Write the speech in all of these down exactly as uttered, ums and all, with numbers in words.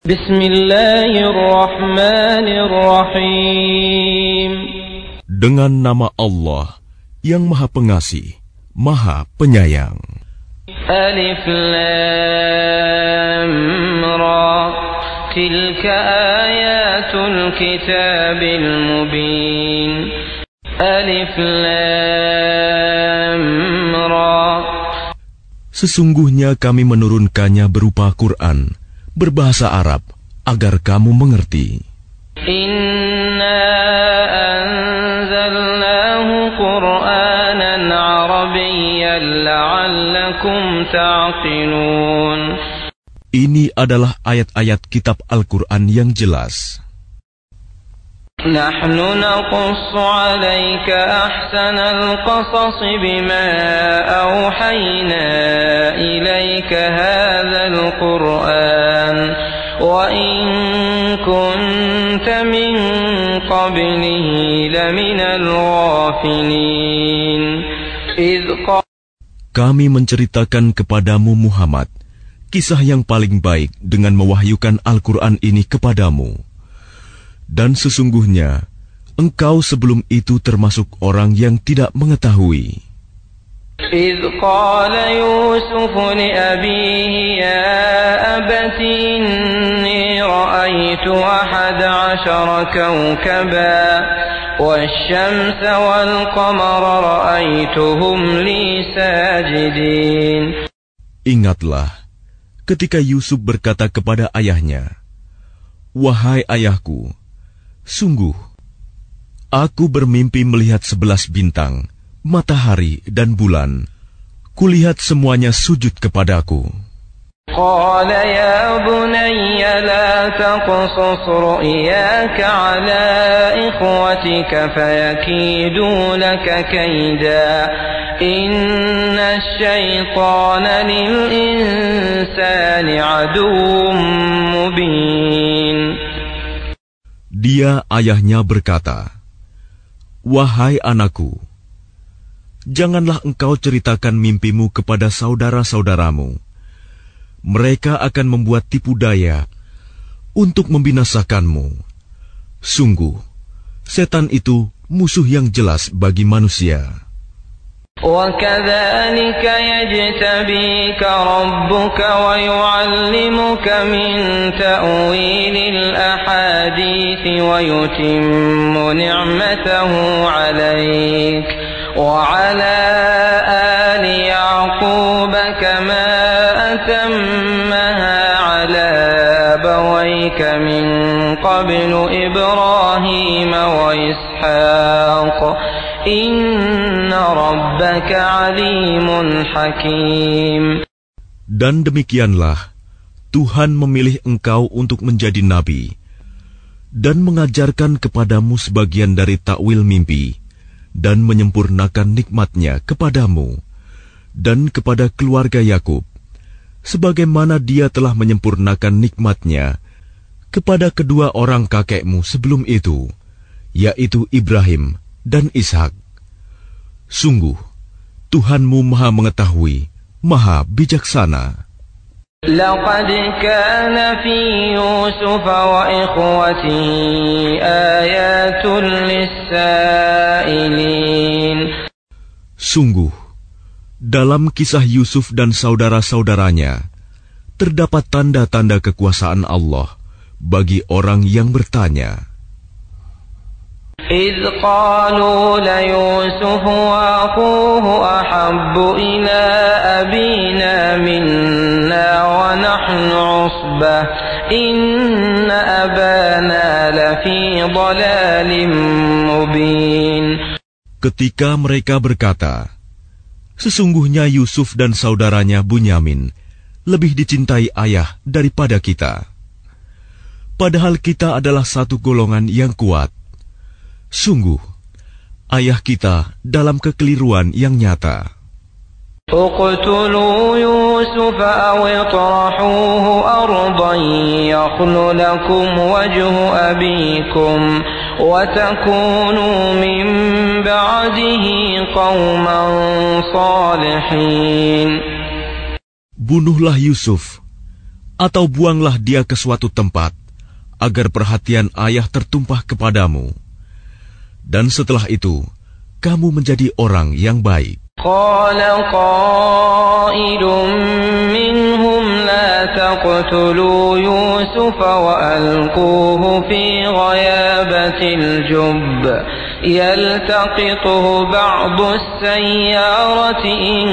Bismillahirrahmanirrahim. Dengan nama Allah yang Maha Pengasih, Maha Penyayang. Alif Lam Ra. Tilka ayatul kitabil mubin. Alif Lam Ra. Sesungguhnya kami menurunkannya berupa Quran berbahasa Arab agar kamu mengerti. Inna anzalnahu Qur'anan Arabiyyan la'allakum ta'qilun. Ini adalah ayat-ayat kitab Al-Quran yang jelas. Nahnu naqussu 'alaika ahsanal qasas bima awhayna ilaika hadzal Qur'an wa in kunta min qablihi laminal ghafilin. Kami menceritakan kepadamu Muhammad kisah yang paling baik dengan mewahyukan Al-Quran ini kepadamu. Dan sesungguhnya, engkau sebelum itu termasuk orang yang tidak mengetahui. إذ قال يوسف لأبيه يا أبت إني رأيت أحد عشر كوكبا والشمس والقمر رأيتهم لي ساجدين. Ingatlah ketika Yusuf berkata kepada ayahnya, "Wahai ayahku, sungguh, aku bermimpi melihat sebelas bintang, matahari dan bulan. Kulihat semuanya sujud kepadaku." Qala ya bunayya la taqsus ru'yaka ala ikhwatika fayakidu laka kaida. Inna asy-syaitana lil insani aduwwun mubin. Dia ayahnya berkata, "Wahai anakku, janganlah engkau ceritakan mimpimu kepada saudara-saudaramu. Mereka akan membuat tipu daya untuk membinasakanmu. Sungguh, setan itu musuh yang jelas bagi manusia." وَكَذَلِكَ يَجْتَبِيكَ رَبُّكَ وَيُعَلِّمُكَ مِنْ تَأْوِيلِ الْأَحَادِيثِ وَيُتِمُّ نِعْمَتَهُ عَلَيْكَ وَعَلَى آلِ يَعْقُوبَ كَمَا أَتَمَّهَا عَلَى أَبَوَيْكَ مِنْ قَبْلُ إِبْرَاهِيمَ وَإِسْحَاقَ Inna rabbaka alimun hakim. Dan demikianlah Tuhan memilih engkau untuk menjadi nabi dan mengajarkan kepadamu sebagian dari takwil mimpi dan menyempurnakan nikmatnya kepadamu dan kepada keluarga Yakub sebagaimana Dia telah menyempurnakan nikmatnya kepada kedua orang kakekmu sebelum itu, yaitu Ibrahim dan Ishak. Sungguh, Tuhanmu Maha Mengetahui, Maha Bijaksana. Laqad kana fi Yusuf wa ikhwatihi ayatul lis-sa'ilin. Sungguh, dalam kisah Yusuf dan saudara-saudaranya terdapat tanda-tanda kekuasaan Allah bagi orang yang bertanya. إذ قالوا ليوسف وأخوه أحب إلى أبينا منا ونحن عصبة إن أبانا لفي ضلال مبين. Ketika mereka berkata, "Sesungguhnya Yusuf dan saudaranya Bunyamin lebih dicintai ayah daripada kita, padahal kita adalah satu golongan yang kuat. Sungguh, ayah kita dalam kekeliruan yang nyata." Uqtulu Yusuf aw itrahuhu ardan yakhlu lakum wajhu abikum wa takunu min ba'dihi qauman salihin. Bunuhlah Yusuf atau buanglah dia ke suatu tempat, agar perhatian ayah tertumpah kepadamu. Dan setelah itu, kamu menjadi orang yang baik. Qala qailun minhum la taqtulu Yusuf wa alquhu fi ghayabatil jubb yaltaqituhu ba'du as-sayyarati in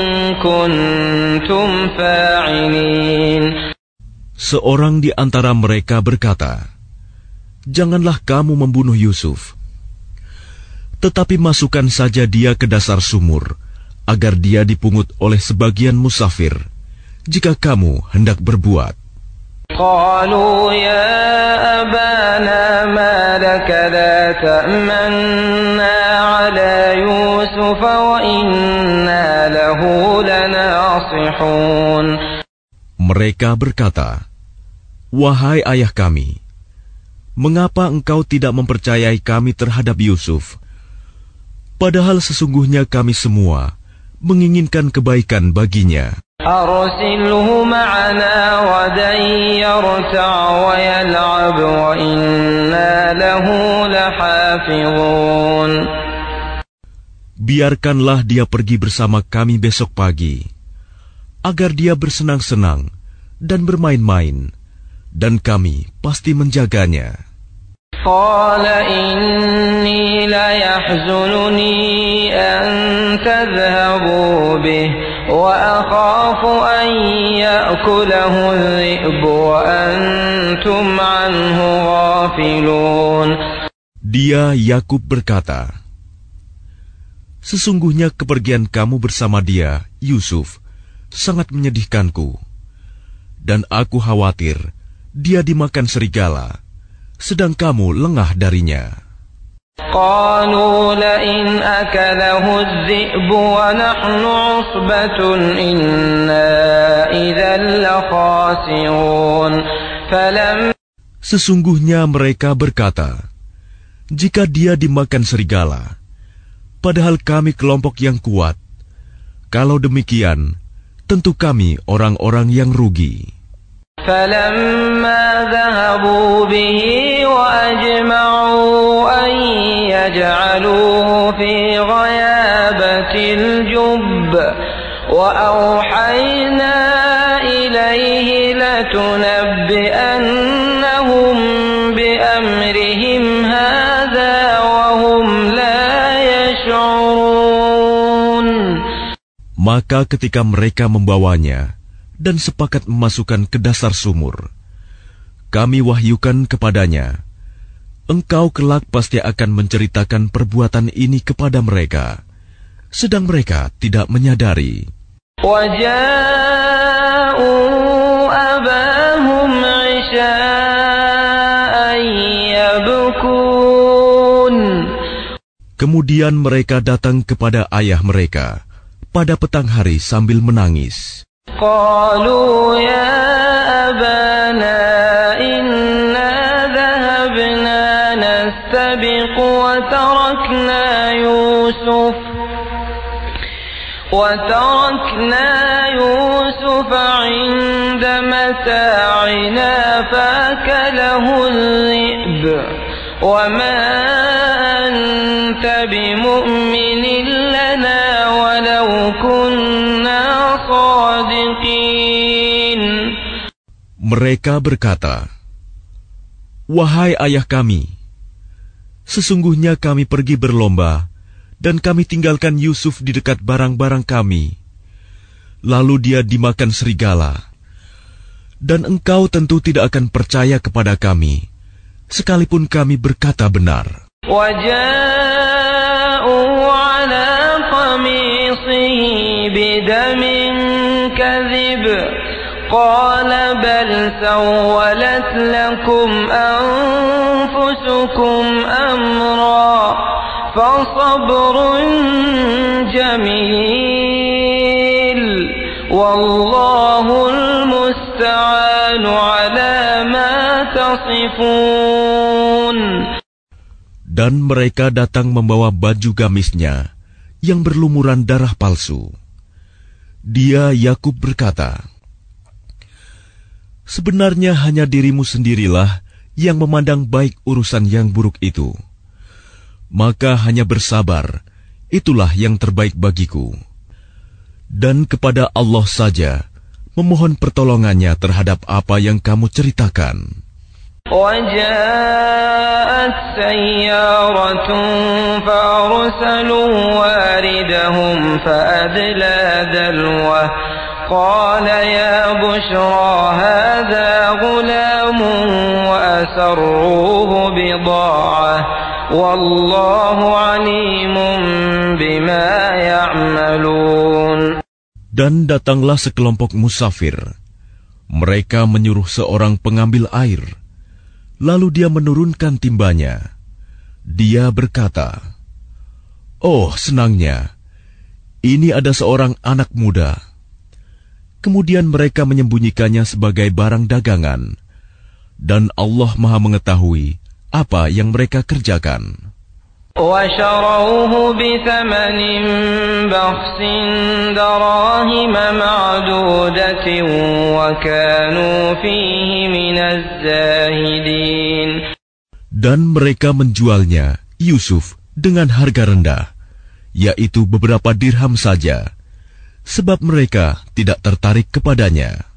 kuntum fa'ilin. Seorang di antara mereka berkata, "Janganlah kamu membunuh Yusuf, tetapi masukkan saja dia ke dasar sumur, agar dia dipungut oleh sebagian musafir, jika kamu hendak berbuat." Qalu ya abana ma laka la ta'manna ala Yusuf wa inna lahu lanasihun. Mereka berkata, "Wahai ayah kami, mengapa engkau tidak mempercayai kami terhadap Yusuf? Padahal sesungguhnya kami semua menginginkan kebaikan baginya. Arsilhu ma'ana ghadan yarta' wa yal'ab wa inna lahu lahafizun." Biarkanlah dia pergi bersama kami besok pagi, agar dia bersenang-senang dan bermain-main, dan kami pasti menjaganya. Qala inni la yahzununi an tadhhabu bih wa akhafu an ya'kulahu adh-dhi'bu wa antum anhu ghafilun. Dia Yakub berkata, "Sesungguhnya kepergian kamu bersama dia, Yusuf, sangat menyedihkanku, dan aku khawatir dia dimakan serigala, sedang kamu lengah darinya." Qalu la in akalahu adh-dhi'bu wa nahnu 'usbatun inna idzan la khasirun. Falam Sesungguhnya mereka berkata, "Jika dia dimakan serigala, padahal kami kelompok yang kuat, kalau demikian, tentu kami orang-orang yang rugi." فَلَمَّا ذَهَبُوا بِهِ وَأَجْمَعُوا أَنْ يَجْعَلُوهُ فِي غَيَابَةِ الْجُبِّ وَأَوْحَيْنَا إِلَيْهِ لَتُنَبِّئَنَّهُمْ بِأَمْرِهِمْ هَذَا وَهُمْ لَا يَشْعُرُونَ. Maka ketika mereka membawanya dan sepakat memasukkan ke dasar sumur, kami wahyukan kepadanya, "Engkau kelak pasti akan menceritakan perbuatan ini kepada mereka," sedang mereka tidak menyadari. وَجَاءُوا أَبَاهُمْ عِشَاءً يَبْكُونَ. Kemudian mereka datang kepada ayah mereka pada petang hari sambil menangis. قالوا يا أبانا إنا ذهبنا نستبق وتركنا يوسف وتركنا يوسف عند متاعنا فأكله الذئب وما أنت بمؤمن لنا ولو كنا صادقين. Mereka berkata, "Wahai ayah kami, sesungguhnya kami pergi berlomba dan kami tinggalkan Yusuf di dekat barang-barang kami. Lalu dia dimakan serigala. Dan engkau tentu tidak akan percaya kepada kami, sekalipun kami berkata benar." وَجَاءُوا عَلَى قَمِيصِهِ بِدَمٍ كَذِبٍ قَالَ بَلْ سَوَّلَتْ لَكُمْ أَنفُسُكُمْ أَمْرًا فَصَبْرٌ جَمِيلٌ وَاللَّهُ الْمُسْتَعَانُ عَلَى مَا تَصِفُونَ. Dan mereka datang membawa baju gamisnya yang berlumuran darah palsu. Dia Yakub berkata, sebenarnya hanya dirimu sendirilah yang memandang baik urusan yang buruk itu. Maka hanya bersabar, itulah yang terbaik bagiku. Dan kepada Allah saja memohon pertolongannya terhadap apa yang kamu ceritakan. وَجَاءَتْ سَيَّارَةٌ فَأَرْسَلُوا وَارِدَهُمْ فَأَدْلَى دَلْوَهُ قَالَ يَا بُشْرَى هَذَا غُلَامٌ وَأَسَرُّوهُ بِضَاعَةً وَاللَّهُ عَلِيمٌ بِمَا يَعْمَلُونَ. Dan datanglah sekelompok musafir. Mereka menyuruh seorang pengambil air. Lalu dia menurunkan timbanya. Dia berkata, "Oh, senangnya, ini ada seorang anak muda." Kemudian mereka menyembunyikannya sebagai barang dagangan. Dan Allah Maha mengetahui apa yang mereka kerjakan. وَشَرَوْهُ بِثَمَنٍ بَخْسٍ دَرَاهِمَ مَعْدُودَةٍ وَكَانُوا فِيهِ مِنَ الزَّاهِدِينَ. Dan mereka menjualnya, Yusuf, dengan harga rendah, yaitu beberapa dirham saja, sebab mereka tidak tertarik kepadanya.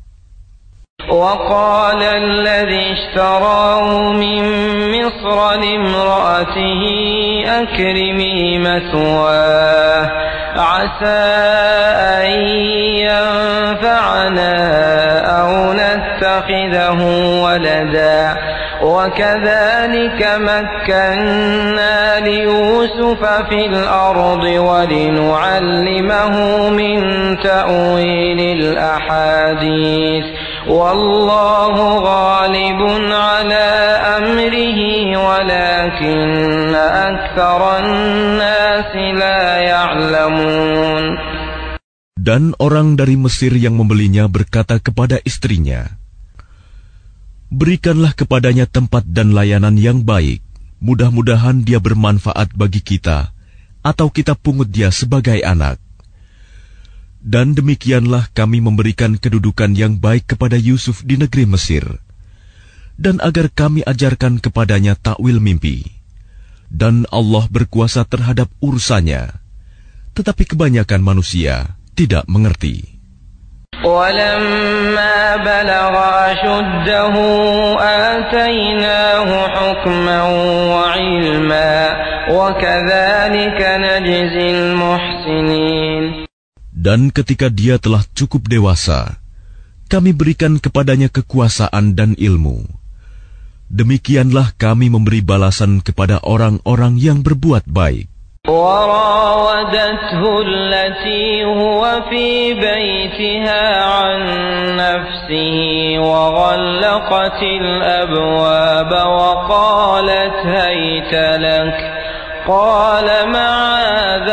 وقال الذي اشتراه من مصر لامرأته أكرمي مثواه عسى أن ينفعنا أو نتخذه ولدا وكذلك مكنا ليوسف في الأرض ولنعلمه من تأويل الأحاديث والله غالب على أمره ولكن أكثر الناس لا يعلمون. Dan orang dari Mesir yang membelinya berkata kepada istrinya, "Berikanlah kepadanya tempat dan layanan yang baik. Mudah-mudahan dia bermanfaat bagi kita, atau kita pungut dia sebagai anak." Dan demikianlah kami memberikan kedudukan yang baik kepada Yusuf di negeri Mesir, dan agar kami ajarkan kepadanya takwil mimpi. Dan Allah berkuasa terhadap urusannya, tetapi kebanyakan manusia tidak mengerti. وَلَمَّا بَلَغَ أَشُدَّهُ آتَيْنَاهُ حُكْمًا وَعِلْمًا وَكَذَلِكَ نَجْزِي الْمُحْسِنِينَ. Dan ketika dia telah cukup dewasa, kami berikan kepadanya kekuasaan dan ilmu. Demikianlah kami memberi balasan kepada orang-orang yang berbuat baik. وراودته التي هو في بيتها عن نفسه وغلقت الأبواب وقالت هيت لك قال معاذ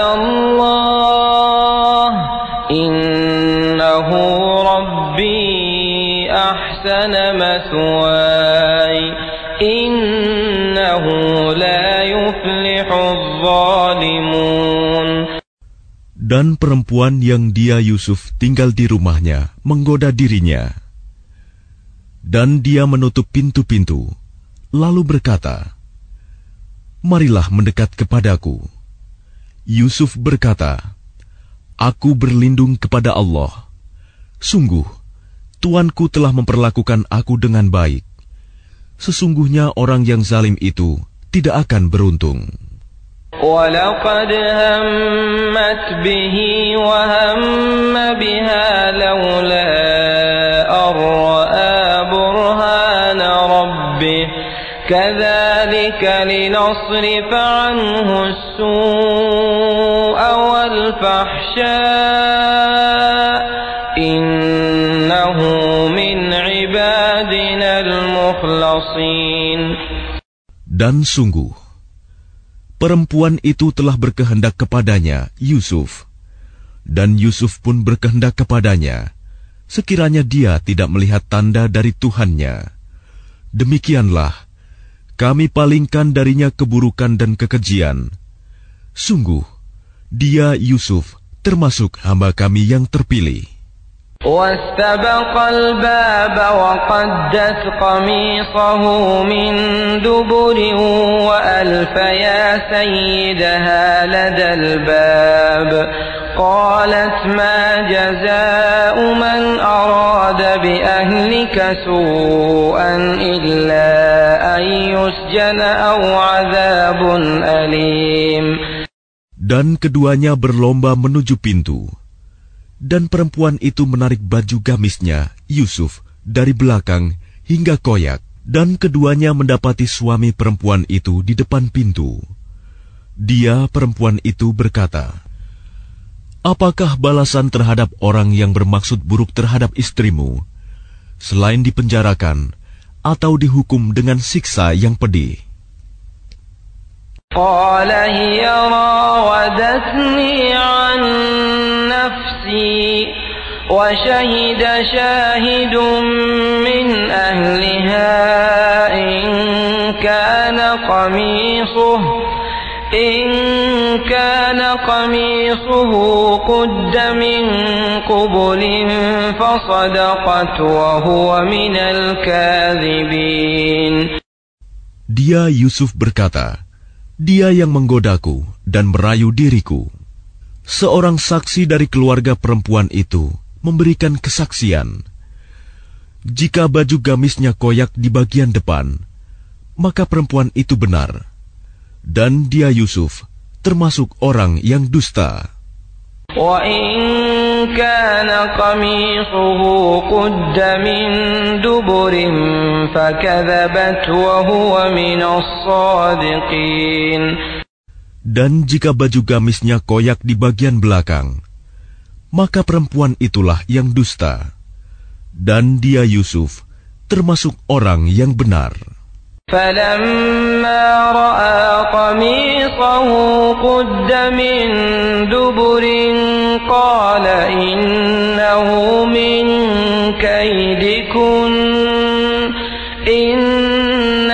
الله إنه ربي أحسن مثواي إنه لا يفلح الظالمون. Dan perempuan yang dia Yusuf tinggal di rumahnya menggoda dirinya. Dan dia menutup pintu-pintu, lalu berkata, "Marilah mendekat kepadaku." Yusuf berkata, "Aku berlindung kepada Allah. Sungguh, Tuanku telah memperlakukan aku dengan baik. Sesungguhnya orang yang zalim itu tidak akan beruntung." وَلَقَدْ هَمَّتْ بِهِ وَهَمَّ بِهَا لَوْلَا أَن رَّأَىٰ بُرْهَانَ رَبِّهِ كَذَٰلِكَ لِنَصْرِفَ عَنْهُ السُّوءَ وَالْفَحْشَاءَ إِنَّهُ مِنْ عِبَادِنَا الْمُخْلَصِينَ. Dan sungguh, perempuan itu telah berkehendak kepadanya, Yusuf. Dan Yusuf pun berkehendak kepadanya, sekiranya dia tidak melihat tanda dari Tuhannya. Demikianlah, kami palingkan darinya keburukan dan kekejian. Sungguh, dia Yusuf termasuk hamba kami yang terpilih. واستبق الباب وقدت قميصه من دبر وألف يا سيدها لدى الباب قالت ما جزاء من أراد بأهلك سوءا إلا أن يسجن أو عذاب أليم. Dan keduanya berlomba menuju pintu. Dan perempuan itu menarik baju gamisnya, Yusuf, dari belakang hingga koyak. Dan keduanya mendapati suami perempuan itu di depan pintu. Dia, perempuan itu, berkata, "Apakah balasan terhadap orang yang bermaksud buruk terhadap istrimu, selain dipenjarakan atau dihukum dengan siksa yang pedih?" Qala hiya rawadatni an nafsi wa shahida shahidun min ahliha in kana qamisuhu in kana qamisuhu qudda min qubulin fasadaqat wa huwa minal kadhibin. Dia Yusuf berkata, "Dia yang menggodaku dan merayu diriku." Seorang saksi dari keluarga perempuan itu memberikan kesaksian. Jika baju gamisnya koyak di bagian depan, maka perempuan itu benar. Dan dia Yusuf termasuk orang yang dusta. Wa in kana qamisuhu qudda min duburin fakadzabat wa huwa minas shadiqin. Dan jika baju gamisnya koyak di bagian belakang, maka perempuan itulah yang dusta. Dan dia Yusuf termasuk orang yang benar. فَلَمَّا رَأَى قَمِيصَهُ قُدَّ مِن دُبُرٍ قَالَ إِنَّهُ مِن كَيْدِكُنَّ إِنَّ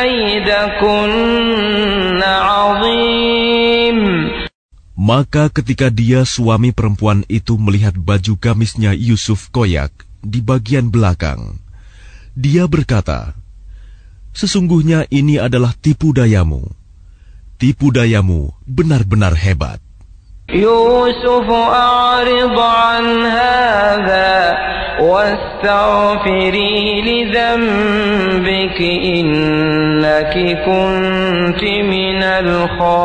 كَيْدَكُنَّ عَظِيمٌ. Maka ketika dia suami perempuan itu melihat baju gamisnya Yusuf koyak di bagian belakang, dia berkata, "Sesungguhnya ini adalah tipu dayamu. Tipu dayamu benar-benar hebat." Yusuf a'rid 'an hadha wastaghfiri li dhanbiki innaki kunti minal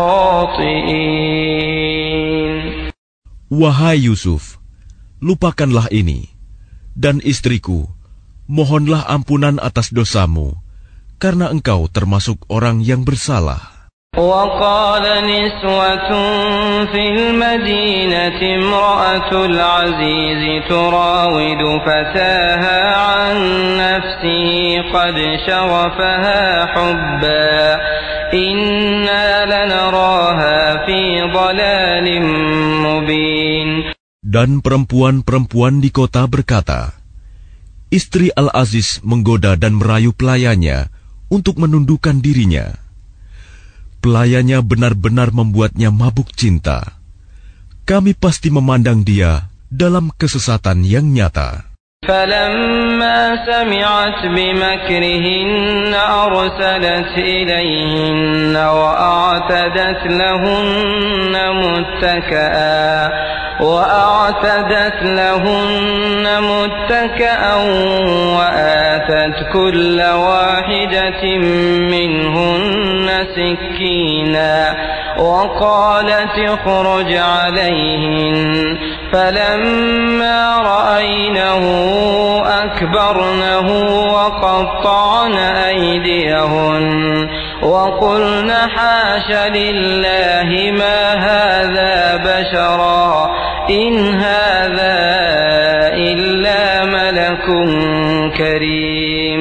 khati'in. Wahai Yusuf, lupakanlah ini, dan istriku, mohonlah ampunan atas dosamu, karena engkau termasuk orang yang bersalah. وقال نسوة في المدينة امرأة العزيز تراود فتاها عن نفسه قد شغفها حبا إنا لنراها في ضلال مبين. Dan perempuan-perempuan di kota berkata, "Istri Al-Aziz menggoda dan merayu pelayannya untuk menundukkan dirinya. Pelayannya benar-benar membuatnya mabuk cinta. Kami pasti memandang dia dalam kesesatan yang nyata." فَلَمَّا سَمِعَتْ بِمَكْرِهِنَّ أَرْسَلَتْ إِلَيْهِنَّ وَأَعْتَدَتْ لَهُنَّ مُتَّكَأً وَأَعْتَدَتْ لَهُنَّ مُتَّكَأً وَآتَتْ كُلَّ وَاحِدَةٍ مِّنْهُنَّ سِكِّينًا وَقَالَتِ اخْرُجْ عَلَيْهِنَّ فَلَمَّا رَأَيْنَهُ أَكْبَرْنَهُ وَقَطَّعْنَ أَيْدِيَهُنَّ وَقُلْنَ حَاشَ لِلَّهِ مَا هَذَا بَشَرًا إِنْ هَذَا إِلَّا مَلَكٌ كَرِيمٌ.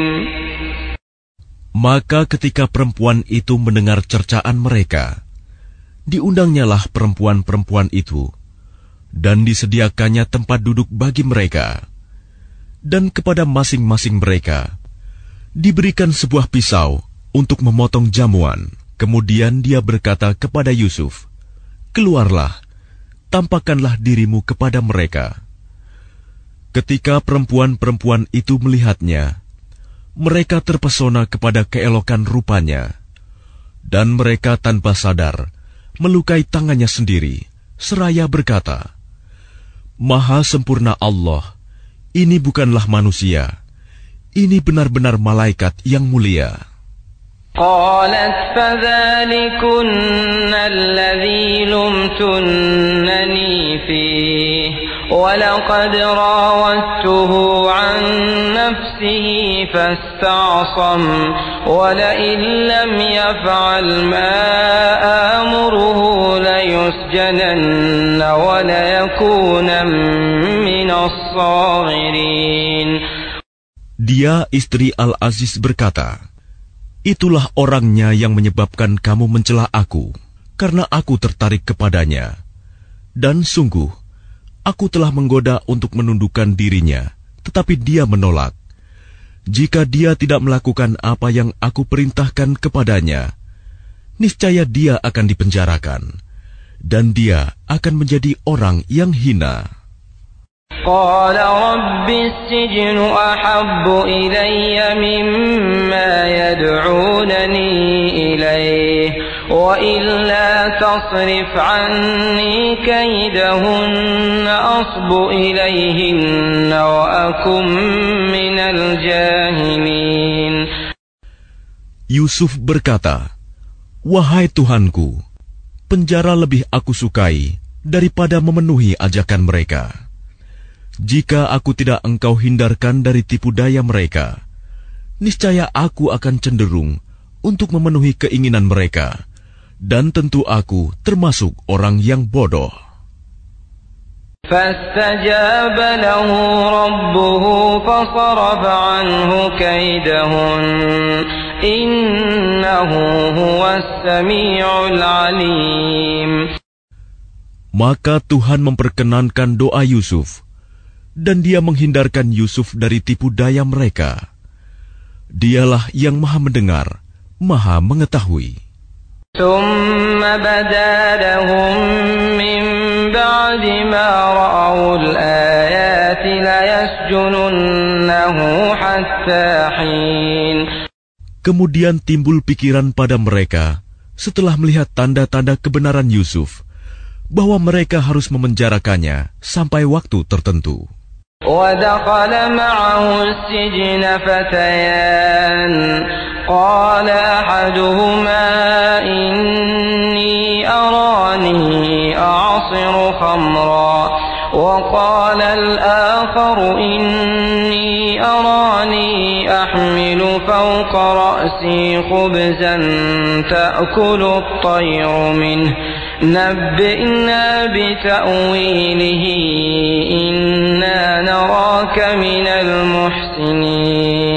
Maka ketika perempuan itu mendengar cercaan mereka, diundangnyalah perempuan-perempuan itu, dan disediakannya tempat duduk bagi mereka. Dan kepada masing-masing mereka diberikan sebuah pisau untuk memotong jamuan. Kemudian dia berkata kepada Yusuf, "Keluarlah, tampakkanlah dirimu kepada mereka." Ketika perempuan-perempuan itu melihatnya, mereka terpesona kepada keelokan rupanya, dan mereka tanpa sadar melukai tangannya sendiri, seraya berkata, "Maha sempurna Allah, ini bukanlah manusia, ini benar-benar malaikat yang mulia." قالت فذلكن الذي لمتنني فيه ولقد راودته عن نفسه فاستعصم ولئن لم يفعل ما آمره ليسجنن وليكون من الصاغرين. Dia, istri Al-Aziz, berkata, "Itulah orangnya yang menyebabkan kamu mencela aku, karena aku tertarik kepadanya. Dan sungguh, aku telah menggoda untuk menundukkan dirinya, tetapi dia menolak. Jika dia tidak melakukan apa yang aku perintahkan kepadanya, niscaya dia akan dipenjarakan, dan dia akan menjadi orang yang hina." قال رب السجن أحب إلي مما يدعونني إليه وإلا تصرف عني كيدهن أصب إليهن وأكن من الجاهلين. Yusuf berkata, "Wahai Tuhanku, penjara lebih aku sukai daripada memenuhi ajakan mereka. Jika aku tidak engkau hindarkan dari tipu daya mereka, niscaya aku akan cenderung untuk memenuhi keinginan mereka, dan tentu aku termasuk orang yang bodoh." فاستجاب له ربه فصرف عنه كيدهن إنه هو السميع العليم. Maka Tuhan memperkenankan doa Yusuf, dan dia menghindarkan Yusuf dari tipu daya mereka. Dialah yang maha mendengar, maha mengetahui. ثم بدا لهم من بعد ما رأوا الآيات ليسجننه حتى حين. Kemudian timbul pikiran pada mereka setelah melihat tanda-tanda kebenaran Yusuf, bahwa mereka harus memenjarakannya sampai waktu tertentu. ودخل معه السجن فتيان قال أحدهما إني أراني أعصر خمرا وقال الآخر إني أراني أحمل فوق رأسي خبزا تأكل الطير منه نبئنا بتأويله إنا نراك من المحسنين.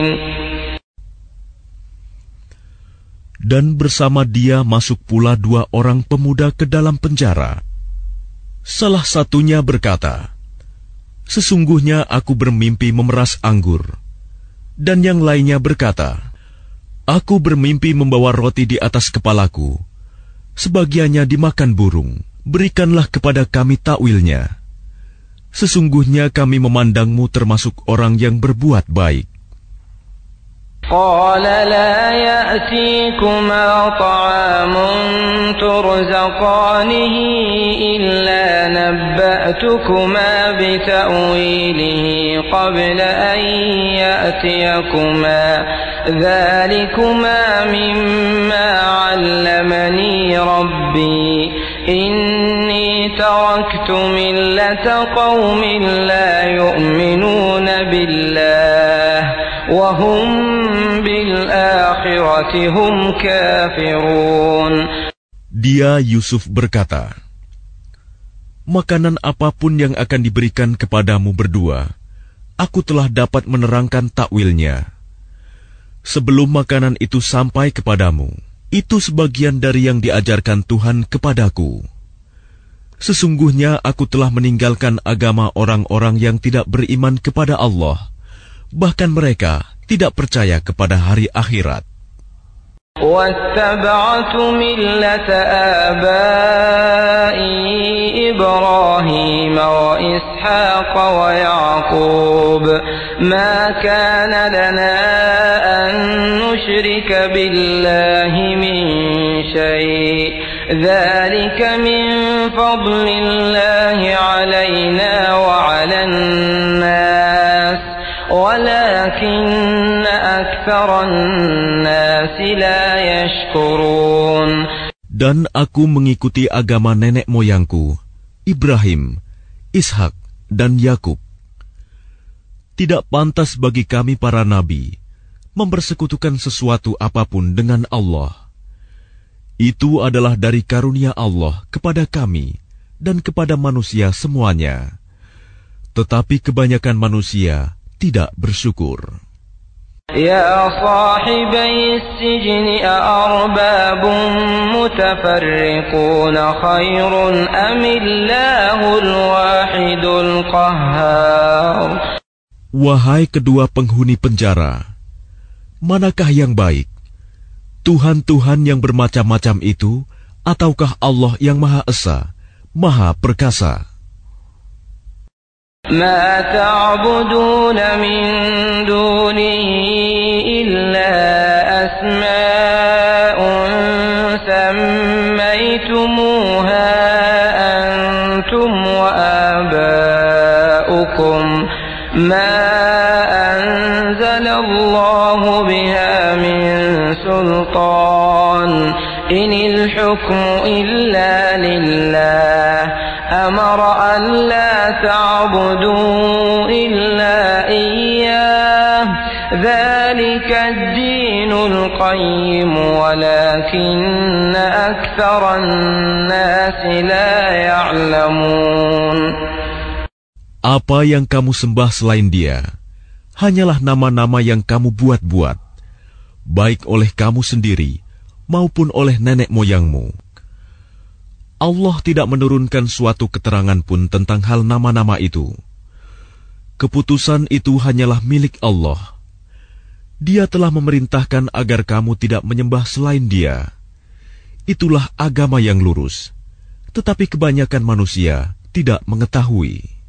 Dan bersama dia masuk pula dua orang pemuda ke dalam penjara. Salah satunya berkata, "Sesungguhnya aku bermimpi memeras anggur." Dan yang lainnya berkata, "Aku bermimpi membawa roti di atas kepalaku. Sebagiannya dimakan burung. Berikanlah kepada kami takwilnya. Sesungguhnya kami memandangmu termasuk orang yang berbuat baik." قال لا يأتيكما طعام ترزقانه إلا نبأتكما بتأويله قبل أن يأتيكما ذلكما مما علمني ربي إني تركت ملة قوم لا يؤمنون بالله وهم بالآخرة هم كافرون. Dia Yusuf berkata, "Makanan apapun yang akan diberikan kepadamu berdua, aku telah dapat menerangkan takwilnya. Sebelum makanan itu sampai kepadamu, itu sebagian dari yang diajarkan Tuhan kepadaku. Sesungguhnya aku telah meninggalkan agama orang-orang yang tidak beriman kepada Allah, bahkan mereka tidak percaya kepada hari akhirat." واتبعت ملة آبائي إبراهيم وإسحاق ويعقوب ما كان لنا أن نشرك بالله من شيء ذلك من فضل الله علينا وعلى الناس ولكن أكثر الناس لا يشكرون. Dan aku mengikuti agama nenek moyangku, Ibrahim, Ishak, dan Yakub. Tidak pantas bagi kami para nabi mempersekutukan sesuatu apapun dengan Allah. Itu adalah dari karunia Allah kepada kami dan kepada manusia semuanya. Tetapi kebanyakan manusia tidak bersyukur. Ya sahibai as-sijni a'arbabun mutafarriqun khairun amillahul wahidul qahhar. Wahai kedua penghuni penjara, manakah yang baik? Tuhan-Tuhan yang bermacam-macam itu, ataukah Allah yang Maha Esa, Maha Perkasa? Ma ta'buduna min dunihi illa asma'un sammaytumuha antum wa aba'ukum ma anzala Allahu biha min sultan inil hukmu illa lillah amara an la ta'budu illa iyyah dhalika ad-dinul qayyim walakinna aktharan nasi la ya'lamun. Apa yang kamu sembah selain Dia hanyalah nama-nama yang kamu buat-buat, baik oleh kamu sendiri maupun oleh nenek moyangmu. Allah tidak menurunkan suatu keterangan pun tentang hal nama-nama itu. Keputusan itu hanyalah milik Allah. Dia telah memerintahkan agar kamu tidak menyembah selain Dia. Itulah agama yang lurus, tetapi kebanyakan manusia tidak mengetahui.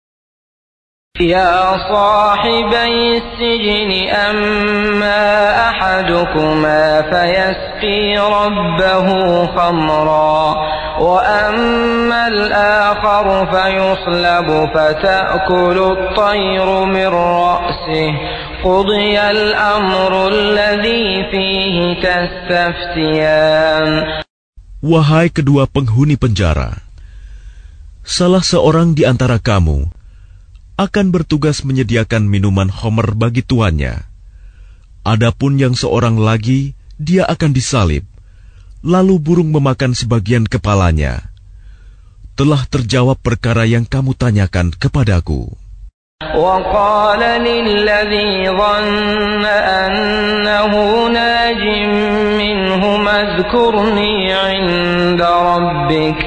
Ya sahibai as-sijni amma ahadukumā fayasqī rabbahu khamrā wa amma al-ākharu fayuslabu fata'kulu at-tayru min ra'sihi qudiya al-amru alladhī fīhi tastaftiyān. Wahai kedua penghuni penjara, salah seorang di antara kamu akan bertugas menyediakan minuman khamr bagi tuannya. Adapun yang seorang lagi, dia akan disalib, lalu burung memakan sebagian kepalanya. Telah terjawab perkara yang kamu tanyakan kepadaku. وَقَالَ لِلَّذِي ظَنَّ أَنَّهُ نَاجٍ مِّنْهُمَا اذْكُرْنِي عِندَ رَبِّكَ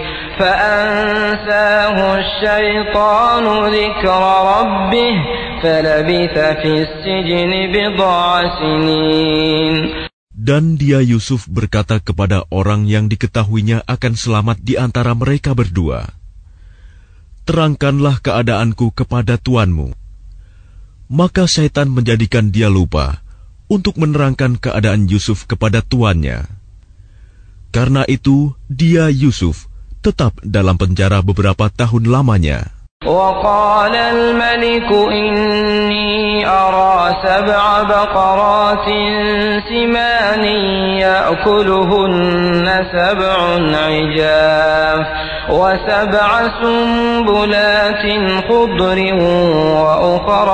فأنساه الشيطان ذكر ربه فلبث في السجن بضع سنين. Dan dia Yusuf berkata kepada orang yang diketahuinya akan selamat di antara mereka berdua, terangkanlah keadaanku kepada tuanmu. Maka syaitan menjadikan dia lupa untuk menerangkan keadaan Yusuf kepada tuannya. Karena itu dia Yusuf tetap dalam penjara beberapa tahun lamanya. وقال الملك إني أرى سبع بقرات سمان يأكلهن سبع عجاف وسبع سنبلات خضر وأخر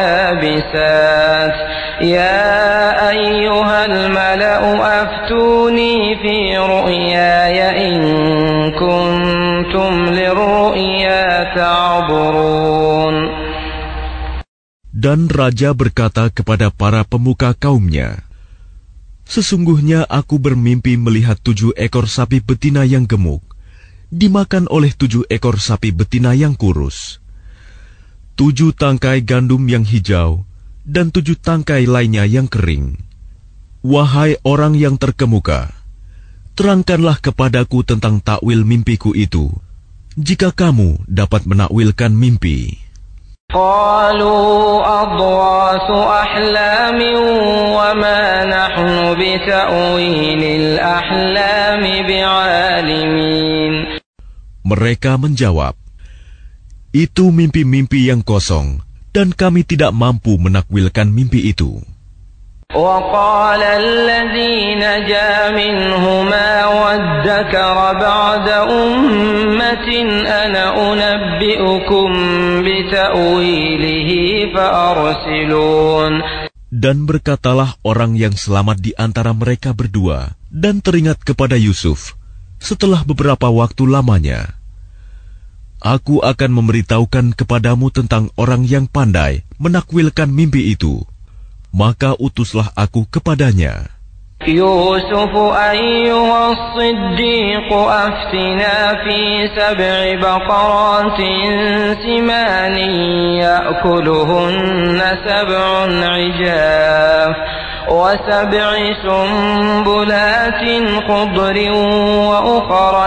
يابسات يا أيها الملأ أفتوني في رؤياي إن كنتم للرؤيا تعبرون. Dan raja berkata kepada para pemuka kaumnya, sesungguhnya aku bermimpi melihat tujuh ekor sapi betina yang gemuk dimakan oleh tujuh ekor sapi betina yang kurus, tujuh tangkai gandum yang hijau dan tujuh tangkai lainnya yang kering. Wahai orang yang terkemuka, terangkanlah kepadaku tentang takwil mimpiku itu, jika kamu dapat menakwilkan mimpi. قالوا أضغاث أحلام وما نحن بتأويل الأحلام بعالمين. Mereka menjawab, itu mimpi-mimpi yang kosong, dan kami tidak mampu menakwilkan mimpi itu. وقال الذي نجا منهما وادكر بعد أمة أنا أنبئكم بتأويله فأرسلون. Dan berkatalah orang yang selamat di antara mereka berdua dan teringat kepada Yusuf setelah beberapa waktu lamanya. Aku akan memberitahukan kepadamu tentang orang yang pandai menakwilkan mimpi itu. Maka utuslah aku kepadanya. يوسف أيها الصديق أفتنا في سبع بقرات سمان يأكلهن سبع عجاف وسبع سنبلات خضر وأخر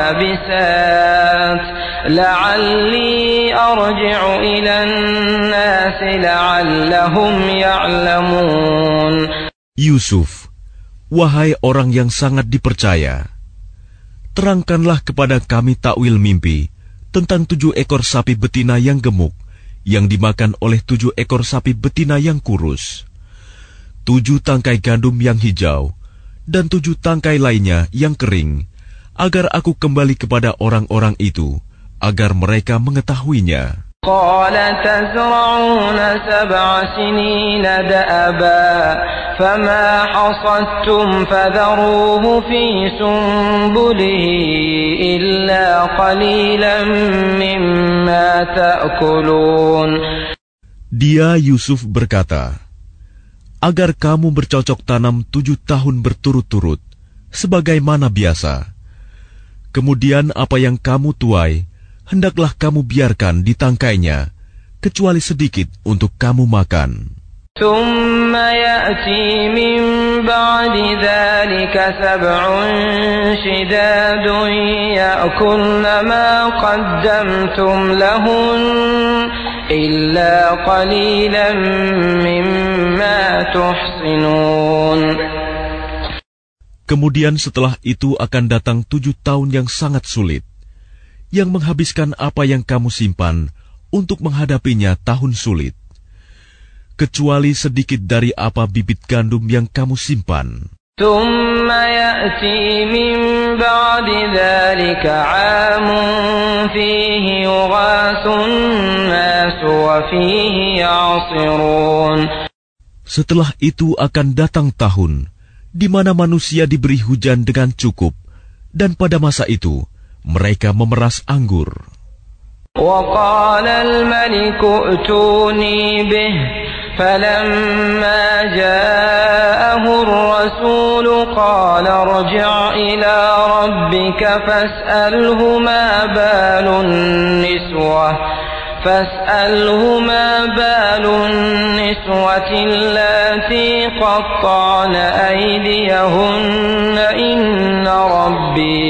يابسات لعلي أرجع إلى الناس لعلهم يعلمون. Yusuf, wahai orang yang sangat dipercaya, terangkanlah kepada kami takwil mimpi tentang tujuh ekor sapi betina yang gemuk yang dimakan oleh tujuh ekor sapi betina yang kurus, tujuh tangkai gandum yang hijau, dan tujuh tangkai lainnya yang kering, agar aku kembali kepada orang-orang itu, agar mereka mengetahuinya. قال تزرعون سبع سنين دأبا فما حصدتم فذروه في سنبله إلا قليلا مما تأكلون. Dia Yusuf berkata, agar kamu bercocok tanam tujuh tahun berturut-turut, sebagaimana biasa. Kemudian apa yang kamu tuai, hendaklah kamu biarkan di tangkainya, kecuali sedikit untuk kamu makan. ثم يأتي من بعد ذلك سبع شداد يأكلن ما قدمتم لهن إلا قليلا مما تحصنون. Kemudian setelah itu akan datang tujuh tahun yang sangat sulit, yang menghabiskan apa yang kamu simpan untuk menghadapinya tahun sulit, kecuali sedikit dari apa bibit gandum yang kamu simpan. ثم يأتي من بعد ذلك عام فيه يغاث الناس وفيه يعصرون. Setelah itu akan datang tahun di mana manusia diberi hujan dengan cukup, dan pada masa itu mereka memeras anggur. وقال الملك ائتوني به فلما جاءه الرسول قال ارجع إلى ربك فاسأله ما بال النسوة فاسأله ما بال النسوة اللاتي قطعن أيديهن إن ربي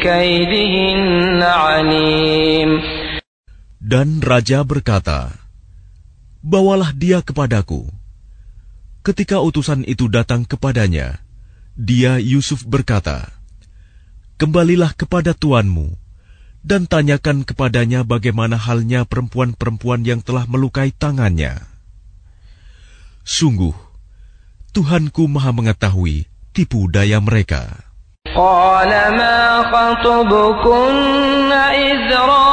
بكيدهن عليم. Dan raja berkata, bawalah dia kepadaku. Ketika utusan itu datang kepadanya, dia Yusuf berkata, kembalilah kepada tuanmu dan tanyakan kepadanya bagaimana halnya perempuan-perempuan yang telah melukai tangannya. Sungguh, Tuhanku Maha mengetahui tipu daya mereka. قال ما خطبكن إذ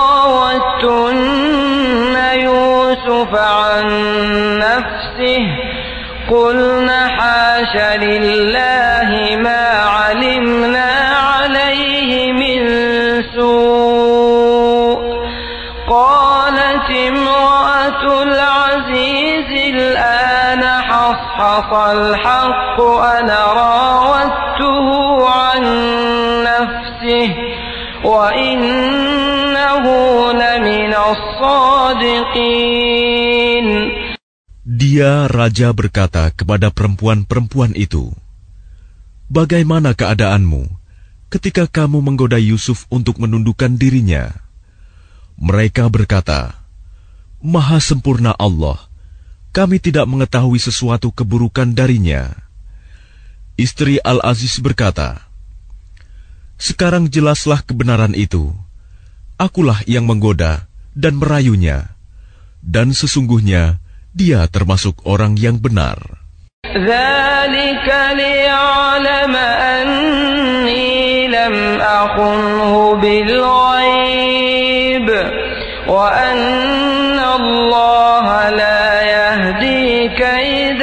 راوتن يوسف عن نفسه قلنا حاش لله ما علمنا عليه من سوء قالت امرأة العزيز الآن حصحص الحق أنا راودته عن نفسه وإنه لمن الصادقين. Dia raja berkata kepada perempuan-perempuan itu, bagaimana keadaanmu ketika kamu menggoda Yusuf untuk menundukkan dirinya?" Mereka berkata, "Maha sempurna Allah, kami tidak mengetahui sesuatu keburukan darinya." Istri Al-Aziz berkata, "Sekarang jelaslah kebenaran itu. Akulah yang menggoda dan merayunya, dan sesungguhnya dia termasuk orang yang benar." ذلك ليعلم أني لم أخنه بالغيب وأن الله لا يهدي كيد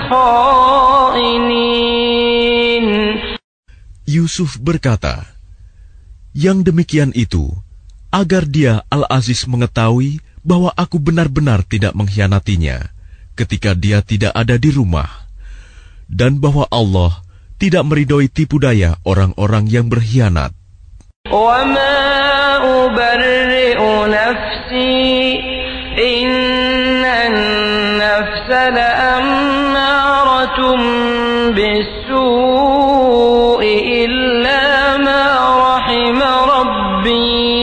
الخائنين. Yusuf berkata, "Yang demikian itu agar dia Al-Aziz mengetahui bahwa aku benar-benar tidak mengkhianatinya ketika dia tidak ada di rumah, dan bahwa Allah tidak meridhoi tipu daya orang-orang yang berkhianat." وَمَا أُبَرِّئُ نَفْسِي إِنَّ النَّفْسَ لَأَمَّارَةٌ بِالسُّوءِ إِلَّا مَا رَحِمَ رَبِّي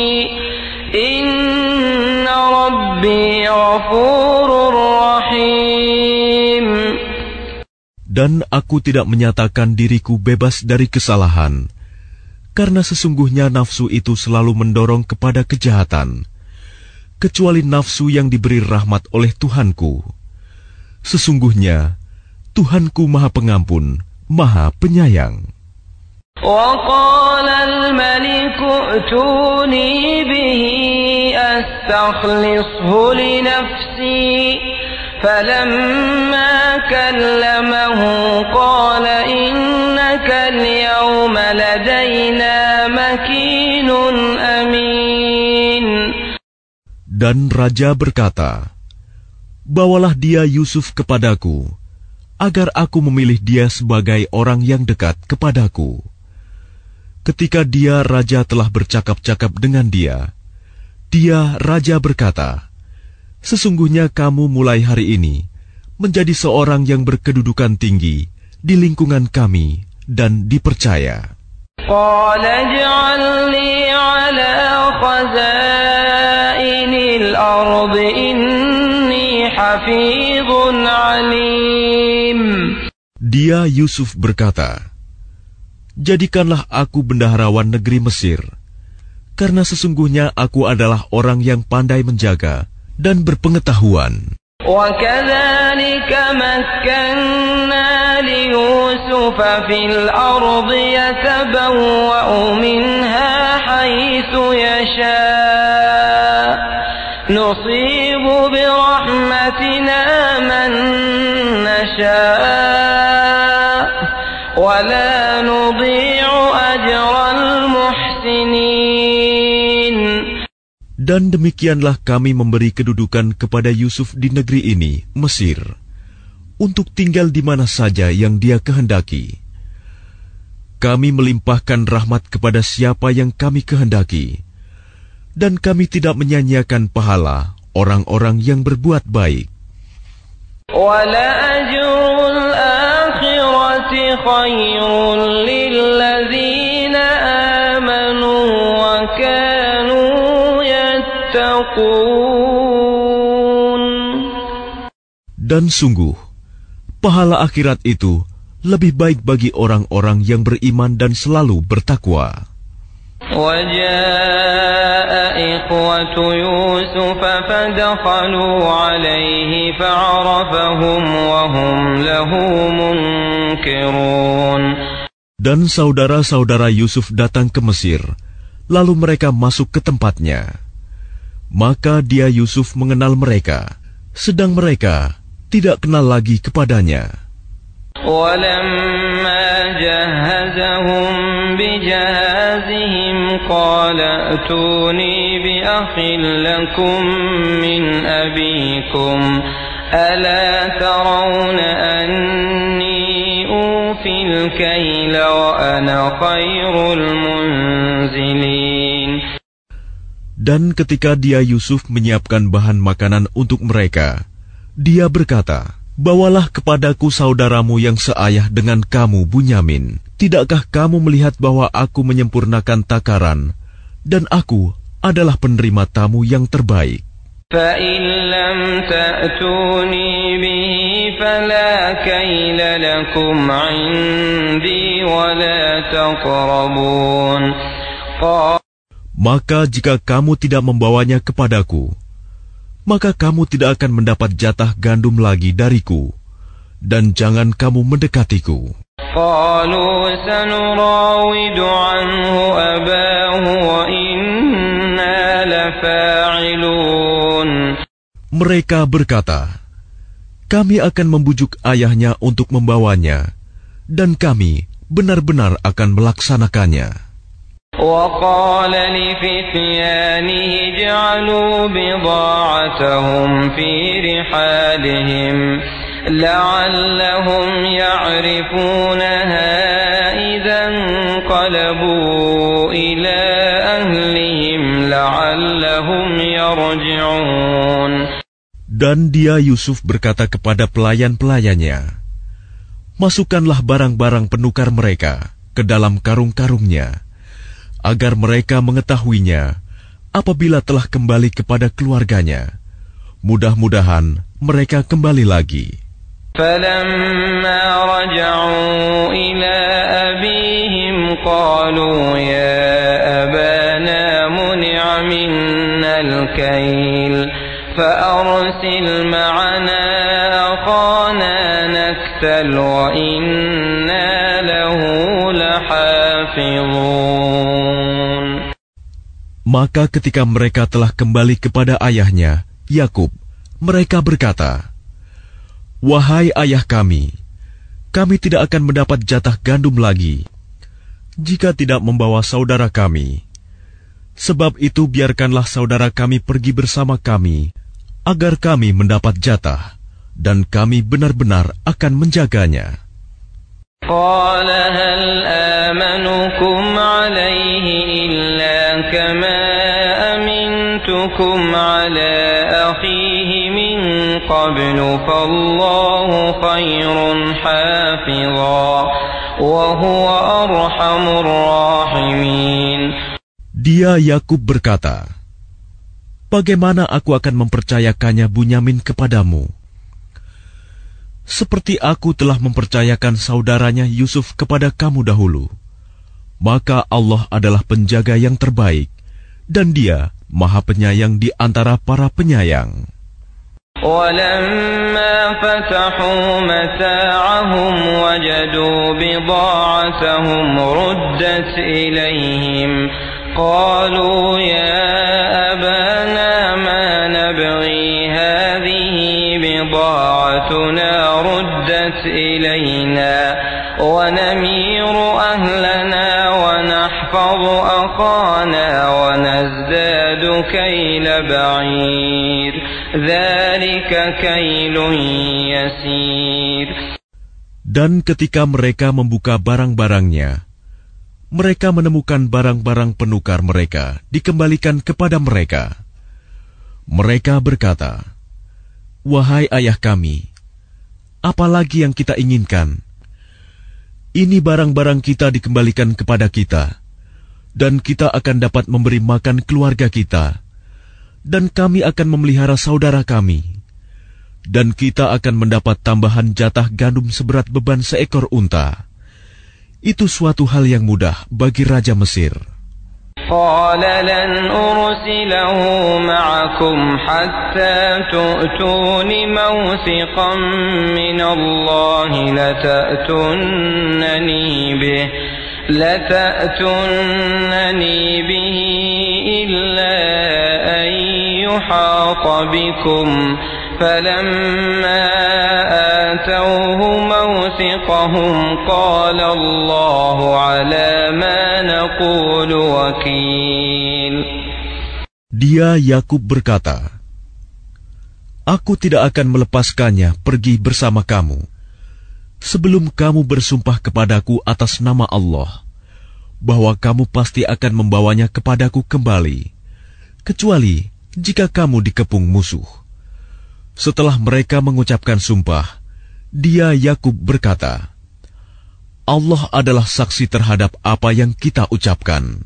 إِنَّ رَبِّي غَفُورٌ رَحِيمٌ. Dan aku tidak menyatakan diriku bebas dari kesalahan, karena sesungguhnya nafsu itu selalu mendorong kepada kejahatan, kecuali nafsu yang diberi rahmat oleh Tuhanku. Sesungguhnya Tuhanku Maha Pengampun, Maha Penyayang. وَقَالَ الْمَلِكُ ائْتُونِي بِهِ أَسْتَخْلِصْهُ لِنَفْسِي فَلَمَّا كَلَّمَهُ قَالَ إِنَّكَ الْيَوْمَ لَدَيْنَا مَكِينٌ أَمِينٌ. Dan raja berkata, "Bawalah dia Yusuf kepadaku, agar aku memilih dia sebagai orang yang dekat kepadaku." Ketika dia raja telah bercakap-cakap dengan dia, dia raja berkata, "Sesungguhnya kamu mulai hari ini menjadi seorang yang berkedudukan tinggi di lingkungan kami dan dipercaya." قَالَ اجْعَلْنِي عَلَى خَزَائِنِ الْأَرْضِ إِنِّي حَفِيظٌ عَلِيمٌ. Dia Yusuf berkata, "Jadikanlah aku bendaharawan negeri Mesir, karena sesungguhnya aku adalah orang yang pandai menjaga dan berpengetahuan." وَكَذَلِكَ مَكَّنَّا لِيُوسُفَ فِي الْأَرْضِ يَتَبَوَّأُ مِنْهَا حَيْثُ يَشَاءُ نُصِيبُ بِرَحْمَتِنَا مَن نَّشَاءُ وَلَا نُضِيعُ أَجْرَ الْمُحْسِنِينَ. Dan demikianlah kami memberi kedudukan kepada Yusuf di negeri ini, Mesir, untuk tinggal di mana saja yang dia kehendaki. Kami melimpahkan rahmat kepada siapa yang kami kehendaki, dan kami tidak menyanyiakan pahala orang-orang yang berbuat baik. وَلَأَجْرُ الْآخِرَةِ خَيْرٌ لِّلَّذِينَ آمَنُوا وَكَانُوا يَتَّقُونَ. Dan sungguh, pahala akhirat itu lebih baik bagi orang-orang yang beriman dan selalu bertakwa. وَجَاءَ إِخْوَةُ يُوسُفَ فَدَخَلُوا عَلَيْهِ فَعَرَفَهُمْ وَهُمْ لَهُ مُنكِرُونَ. Dan saudara-saudara Yusuf datang ke Mesir, lalu mereka masuk ke tempatnya. Maka dia Yusuf mengenal mereka, sedang mereka tidak kenal lagi kepadanya. وَلَمَّا جَهَّزَهُم بِجَهَازِهِمْ قَالَ ائْتُونِي بِأَخٍ لَّكُم مِّنْ أَبِيكُمْ أَلَا تَرَوْنَ أَنِّي أُوفِي الْكَيْلَ وَأَنَا خَيْرُ الْمُنزِلِينَ. Dan ketika dia Yusuf menyiapkan bahan makanan untuk mereka, dia berkata, "Bawalah kepadaku saudaramu yang seayah dengan kamu, Bunyamin, Tidakkah kamu melihat bahwa aku menyempurnakan takaran, dan aku adalah penerima tamu yang terbaik? فَإِن لَّمْ تَأْتُونِي بِهِ فَلَا كَيْلَ لَكُمْ عِندِي وَلَا تَقْرَبُونَ. Maka jika kamu tidak membawanya kepadaku, maka kamu tidak akan mendapat jatah gandum lagi dariku, dan jangan kamu mendekatiku. قَالُوا سَنُرَاوِدُ عَنْهُ أَبَاهُ وَإِنَّا لَفَاعِلُونَ. Mereka berkata, kami akan membujuk ayahnya untuk membawanya, dan kami benar-benar akan melaksanakannya. وَقَالَ لِفِتْيَانِهِ اجْعَلُوا بِضَاعَتَهُمْ فِي رِحَالِهِمْ لَعَلَّهُمْ يَعْرِفُونَهَا إِذَا انقَلَبُوا إِلَى أَهْلِهِمْ لَعَلَّهُمْ يَرْجِعُونَ. Dan dia Yusuf berkata kepada pelayan-pelayannya, masukkanlah barang-barang penukar mereka ke dalam karung-karungnya, agar mereka mengetahuinya apabila telah kembali kepada keluarganya. Mudah-mudahan mereka kembali lagi. فَلَمَّا رَجَعُوا إِلَى أَبِيهِمْ قَالُوا يَا أَبَانَا مُنِعَ مِنَّا الْكَيْلُ فَأَرْسِلْ مَعَنَا أَخَانَا نَكْتَلْ وَإِنَّا لَهُ لَحَافِظُونَ. Maka ketika mereka telah kembali kepada ayahnya, Yakub, mereka berkata, wahai ayah kami, kami tidak akan mendapat jatah gandum lagi jika tidak membawa saudara kami. Sebab itu biarkanlah saudara kami pergi bersama kami, agar kami mendapat jatah, dan kami benar-benar akan menjaganya. قَالَ هَلْ آمَنُكُمْ عَلَيْهِ إِلَّا كَمَا أَمِنْتُكُمْ عَلَى أَخِيهِ مِنْ قَبْلُ فَاللَّهُ خَيْرٌ حَافِظًا وَهُوَ أَرْحَمُ الرَّاحِمِينَ. Dia Yakub berkata, bagaimana aku akan mempercayakannya Bunyamin kepadamu? Seperti aku telah mempercayakan saudaranya Yusuf kepada kamu dahulu. Maka Allah adalah penjaga yang terbaik, dan Dia Maha Penyayang di antara para penyayang. وَلَمَّا فَتَحُوا مَتَاعَهُمْ وَجَدُوا بِضَاعَتَهُمْ رُدَّتْ إِلَيْهِمْ قَالُوا يَا أَبَانَا مَا نَبْغِي هَذِهِ بِضَاعَتُنَا رُدَّتْ إِلَيْنَا وَنَمِيرُ أَهْلَنَا وَنَحْفَظُ أَخَانَا وَنَزْدَادُ كَيْلَ بَعِيرٍ ذَلِكَ كَيْلٌ يَسِيرٌ. Dan ketika mereka membuka barang-barangnya, mereka menemukan barang-barang penukar mereka dikembalikan kepada mereka. Mereka berkata, wahai ayah kami, apa lagi yang kita inginkan? Ini barang-barang kita dikembalikan kepada kita, dan kita akan dapat memberi makan keluarga kita, dan kami akan memelihara saudara kami, dan kita akan mendapat tambahan jatah gandum seberat beban seekor unta. Itu suatu hal yang mudah bagi Raja Mesir. قَالَ لَنْ أُرْسِلَهُ مَعَكُمْ حَتَّى تُؤْتُونِ مَوْثِقًا مِّنَ اللَّهِ لَتَأْتُنَّنِي بِهِ لَتَأْتُنَّنِي بِهِ إِلَّا أَن يُحَاطَ بِكُمْ فَلَمَّا آتَوْهُ مَوْثِقَهُمْ قَالَ اللَّهُ عَلَى مَا نَقُولُ وَكِيلٌ. Dia Yakub berkata, aku tidak akan melepaskannya pergi bersama kamu sebelum kamu bersumpah kepadaku atas nama Allah bahwa kamu pasti akan membawanya kepadaku kembali, kecuali jika kamu dikepung musuh. Setelah mereka mengucapkan sumpah, dia Yakub berkata, Allah adalah saksi terhadap apa yang kita ucapkan.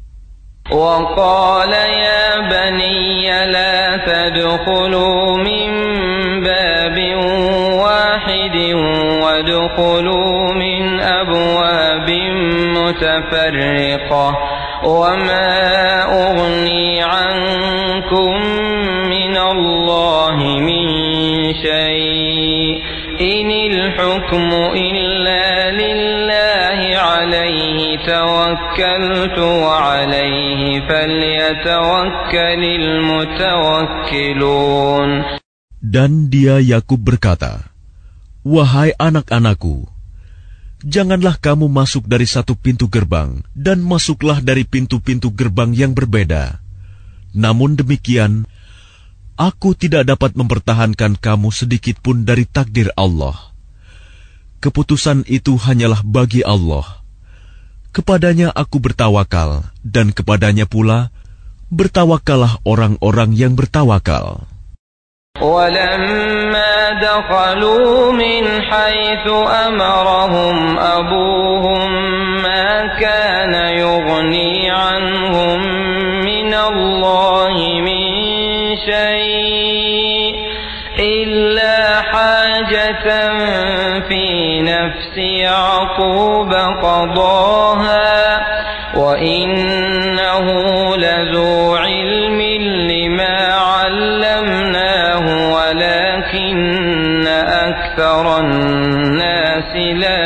وقال يا بني لا تدخلوا من باب واحد وادخلوا من أبواب متفرقة وما أغني عنكم من الله من شيء إن الحكم إلا لله عليه توكلت وعليه فليتوكل المتوكلون. Dan dia Yakub berkata, "Wahai anak-anakku, janganlah kamu masuk dari satu pintu gerbang dan masuklah dari pintu-pintu gerbang yang berbeda. Namun demikian, aku tidak dapat mempertahankan kamu sedikit pun dari takdir Allah. Keputusan itu hanyalah bagi Allah. Kepadanya aku bertawakal, dan kepadanya pula bertawakallah orang-orang yang bertawakal." وَلَمَّا دَخَلُوا مِنْ حَيْثُ أَمَرَهُمْ أَبُوهُمْ مَا كَانَ يُغْنِي عَنْهُمْ مِنَ اللَّهِ مِنْ شَيْءٍ إِلَّا حَاجَةً فِي نَفْسِ يَعْقُوبَ قَضَاهَا وَإِنَّهُ لَذُو عِلْمٍ لِمَا عَلَّمْنَاهُ وَلَكِنَّ أَكْثَرَ النَّاسِ لَا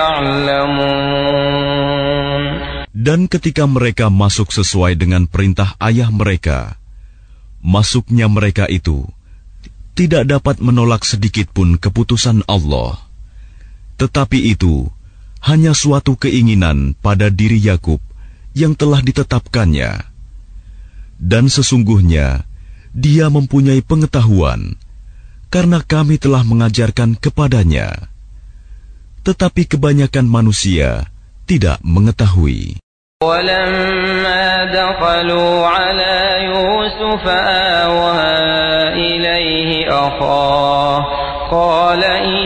يَعْلَمُونَ. Dan ketika mereka masuk sesuai dengan perintah ayah mereka, masuknya mereka itu tidak dapat menolak sedikit pun keputusan Allah. Tetapi itu hanya suatu keinginan pada diri Yakub yang telah ditetapkannya. Dan sesungguhnya dia mempunyai pengetahuan, karena kami telah mengajarkan kepadanya. Tetapi kebanyakan manusia tidak mengetahui. وَلَمَّا دَخَلُوا عَلَى يُوسُفَ آوَى إِلَيْهِ أَخَاهُ قَالَ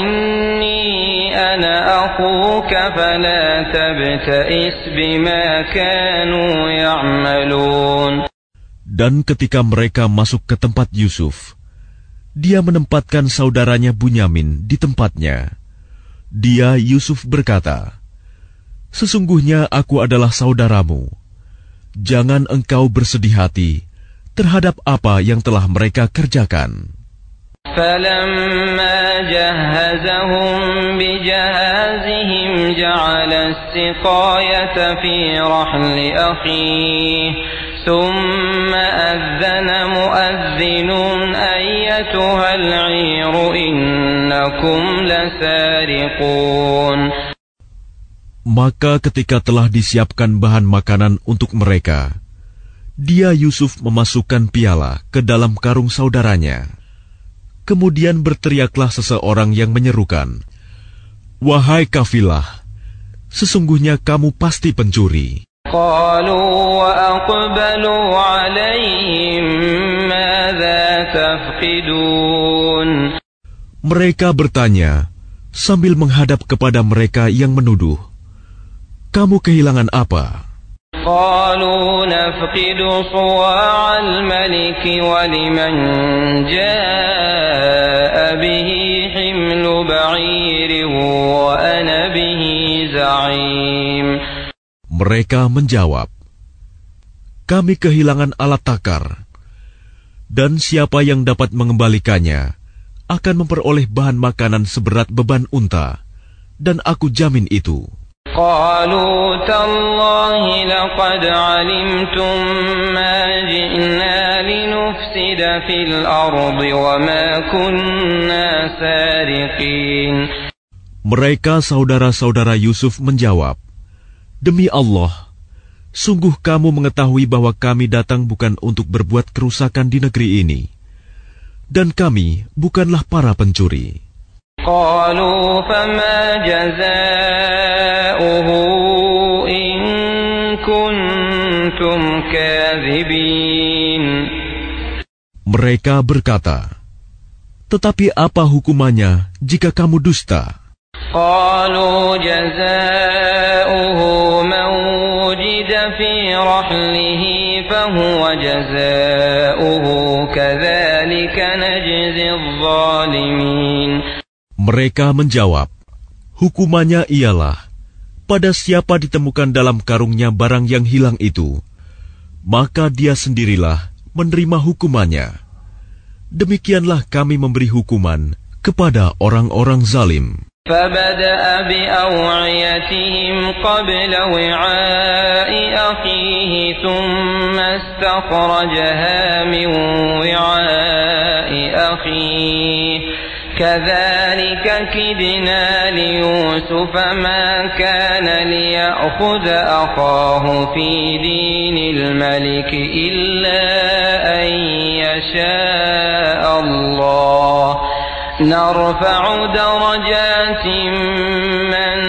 إِنِّي أَنَا أَخُوكَ فَلَا تَبْتَئِسْ بِمَا كَانُوا يَعْمَلُونَ. Dan ketika mereka masuk ke tempat Yusuf, dia menempatkan saudaranya Bunyamin di tempatnya. Dia, Yusuf, berkata, "Sesungguhnya aku adalah saudaramu. Jangan engkau bersedih hati terhadap apa yang telah mereka kerjakan." فَلَمَّا جَهَّزَهُم بِجَهَازِهِمْ جَعَلَ السِّقَايَةَ فِي رَحْلِ أَخِيهِ ثُمَّ أَذَّنَ مُؤَذِّنٌ أَيَّتُهَا الْعِيرُ إِنَّكُمْ لَسَارِقُونَ. Maka ketika telah disiapkan bahan makanan untuk mereka, dia Yusuf memasukkan piala ke dalam karung saudaranya. Kemudian berteriaklah seseorang yang menyerukan, "Wahai kafilah, sesungguhnya kamu pasti pencuri." قَالُوا وَأَقْبَلُوا عَلَيْهِمْ مَاذَا تَفْقِدُونَ. Mereka bertanya sambil menghadap kepada mereka yang menuduh, "Kamu kehilangan apa?" قَالُوا نَفْقِدُ صُوَاعَ الْمَلِكِ وَلِمَنْ جَاءَ بِهِ حِمْلُ بَعِيرٍ وَأَنَا بِهِ زَعِيمٌ. Mereka menjawab, "Kami kehilangan alat takar, dan siapa yang dapat mengembalikannya akan memperoleh bahan makanan seberat beban unta, dan aku jamin itu." قَالُوا تَاللَّهِ لَقَدْ عَلِمْتُم مَّا جِئْنَا لِنُفْسِدَ فِي الْأَرْضِ وَمَا كُنَّا سَارِقِينَ. Mereka saudara-saudara Yusuf menjawab, "Demi Allah, sungguh kamu mengetahui bahwa kami datang bukan untuk berbuat kerusakan di negeri ini, dan kami bukanlah para pencuri." قَالُوا فَمَا جَزَاؤُهُ إِن كُنتُمْ كَاذِبِينَ. Mereka berkata, "Tetapi apa hukumannya jika kamu dusta?" قالوا جزاؤه من وجد في رحله فهو جزاؤه كذلك نجزي الظالمين. Mereka menjawab, hukumannya ialah pada siapa ditemukan dalam karungnya barang yang hilang itu, maka dia sendirilah menerima hukumannya. Demikianlah kami memberi hukuman kepada orang-orang zalim. فبدأ بأوعيتهم قبل وعاء أخيه ثم استخرجها من وعاء أخيه كذلك كدنا ليوسف ما كان ليأخذ أخاه في دين الملك إلا أن يشاء الله نرفع درجات من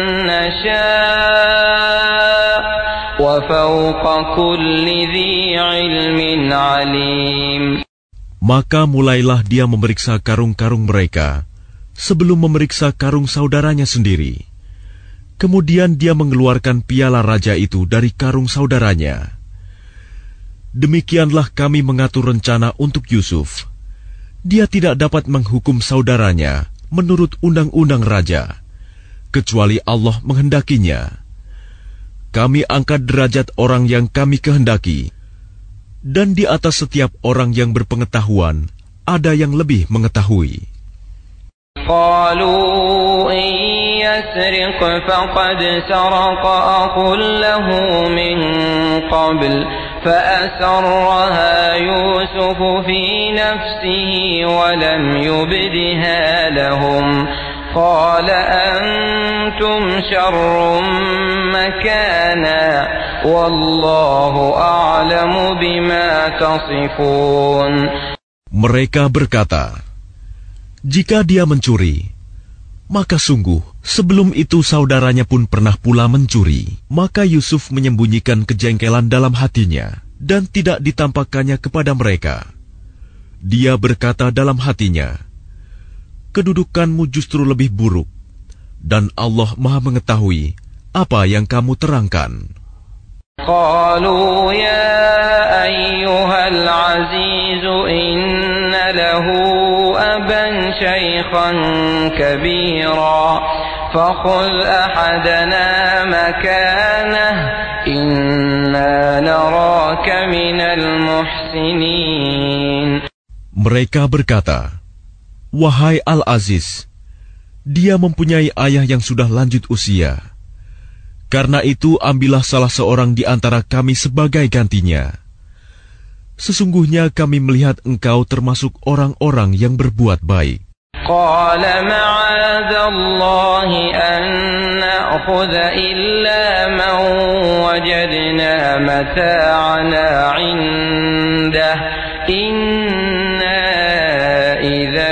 نشاء وفوق كل ذي علم عليم. Maka mulailah dia memeriksa karung-karung mereka sebelum memeriksa karung saudaranya sendiri. Kemudian dia mengeluarkan piala raja itu dari karung saudaranya. Demikianlah kami mengatur rencana untuk Yusuf. Dia tidak dapat menghukum saudaranya menurut undang-undang raja, kecuali Allah menghendakinya. Kami angkat derajat orang yang kami kehendaki, dan di atas setiap orang yang berpengetahuan ada yang lebih mengetahui. قالوا إن يسرق فقد سرق أخ له من قبل فأسرها يوسف في نفسه ولم يبدها لهم قال أنتم شر مكانا والله أعلم بما تصفون. Mereka berkata, jika dia mencuri, maka sungguh sebelum itu saudaranya pun pernah pula mencuri. Maka Yusuf menyembunyikan kejengkelan dalam hatinya dan tidak ditampakkannya kepada mereka. Dia berkata dalam hatinya, kedudukanmu justru lebih buruk, dan Allah Maha mengetahui apa yang kamu terangkan. قالوا يا أيها العزيز إن له أبا شيخا كبيرا فخذ أحدنا مكانه إنا نراك من المحسنين. Mereka berkata, wahai Al-Aziz, dia mempunyai ayah yang sudah lanjut usia. Karena itu ambillah salah seorang di antara kami sebagai gantinya. Sesungguhnya kami melihat engkau termasuk orang-orang yang berbuat baik. قال معاذ الله أن نأخذ إلا من وجدنا متاعنا عنده إنا إذا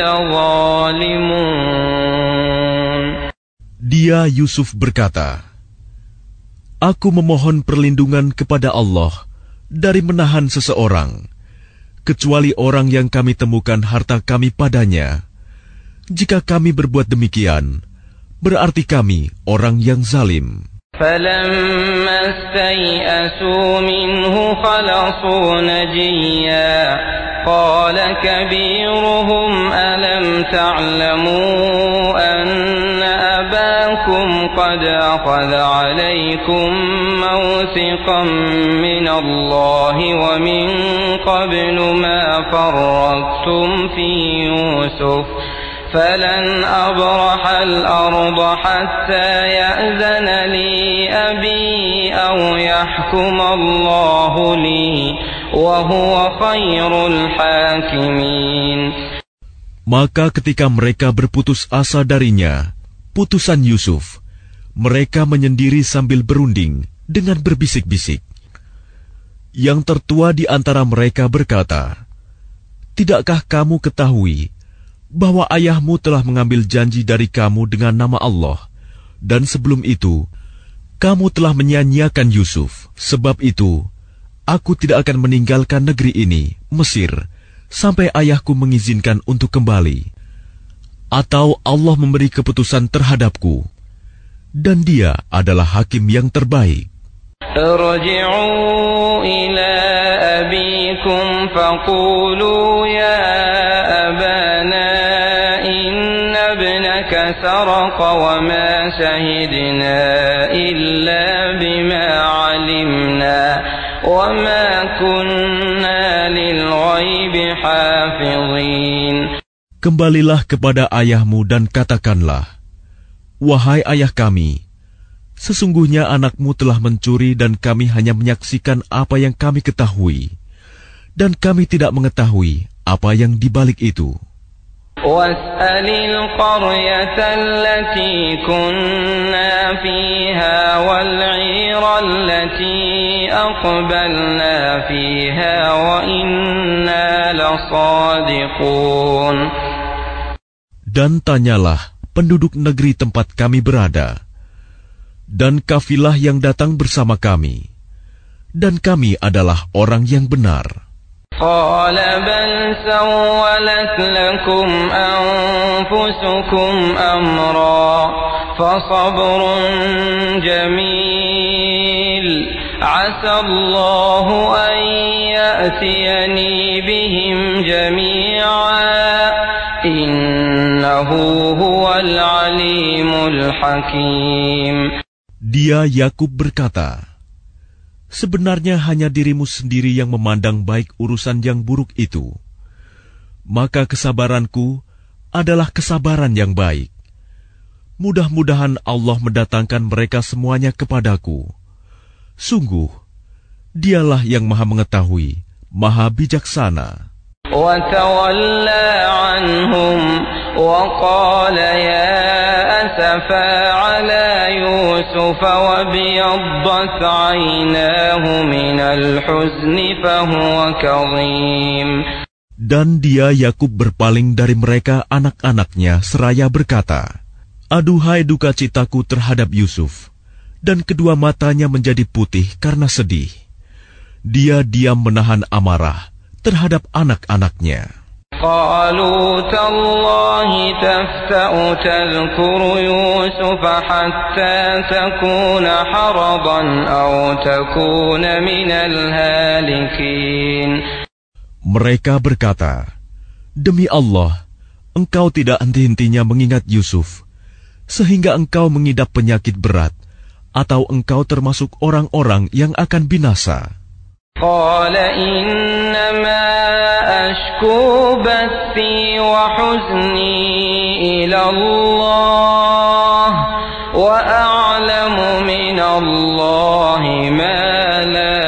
لظالمون. Dia Yusuf berkata, aku memohon perlindungan kepada Allah dari menahan seseorang, kecuali orang yang kami temukan harta kami padanya. Jika kami berbuat demikian, berarti kami orang yang zalim. فَلَمَّا اسْتَيْأَسُوا مِنْهُ خَلَصُوا نَجِيًّا قَالَ كَبِيرُهُمْ أَلَمْ تَعْلَمُوا أَنَّ أَبَاكُمْ قَدْ أَخَذَ عَلَيْكُمْ مَوْثِقًا مِنَ اللَّهِ وَمِنْ قَبْلُ مَا فَرَّطتُمْ فِي يُوسُفَ فَلَنْ أَبْرَحَ الْأَرْضَ حَتَّى يَأْذَنَ لِي أَبِي أَوْ يَحْكُمَ اللَّهُ لِي وَهُوَ خَيْرُ الْحَاكِمِينَ. Maka ketika mereka berputus asa darinya, putusan Yusuf, mereka menyendiri sambil berunding dengan berbisik-bisik. Yang tertua di antara mereka berkata, tidakkah kamu ketahui bahwa ayahmu telah mengambil janji dari kamu dengan nama Allah, dan sebelum itu, kamu telah menyia-nyiakan Yusuf. Sebab itu, aku tidak akan meninggalkan negeri ini, Mesir, sampai ayahku mengizinkan untuk kembali. atau Allah memberi keputusan terhadapku, dan Dia adalah hakim yang terbaik. Irji'u ila abikum faqulu ya abana inna ibnaka saraqa wa ma shahidna illa bima 'alimna wa ma kunna lil ghaibi hafizin. Kembalilah kepada ayahmu dan katakanlah, wahai ayah kami, sesungguhnya anakmu telah mencuri dan kami hanya menyaksikan apa yang kami ketahui, dan kami tidak mengetahui apa yang dibalik itu. Was'alil qaryata allati kunna fiha wal 'ira allati aqbalna fiha wa inna lasadiqun. Dan tanyalah penduduk negeri tempat kami berada, dan kafilah yang datang bersama kami, dan kami adalah orang yang benar. Qala bal sawwalat lakum anfusukum amra fasabrun jamil asa Allahu an ya'tiyani bihim jami'a innahu huwal alimul hakim. Dia Yakub berkata, sebenarnya hanya dirimu sendiri yang memandang baik urusan yang buruk itu. Maka kesabaranku adalah kesabaran yang baik. Mudah-mudahan Allah mendatangkan mereka semuanya kepadaku. Sungguh, Dialah yang Maha Mengetahui, Maha Bijaksana. وتولى عنهم وقال يا أسفا على يوسف وابيضت عيناه من الحزن فهو كظيم. Dan dia Yakub berpaling dari mereka anak-anaknya seraya berkata, aduhai duka citaku terhadap Yusuf, dan kedua matanya menjadi putih karena sedih. Dia diam menahan amarah terhadap anak-anaknya. قالوا تالله تفتأ تذكر يوسف حتى تكون حرضا أو تكون من الهالكين. Mereka berkata, demi Allah, engkau tidak henti-hentinya mengingat Yusuf, sehingga engkau mengidap penyakit berat, atau engkau termasuk orang-orang yang akan binasa. قال إنما أشكو بثي وحزني إلى الله وأعلم من الله ما لا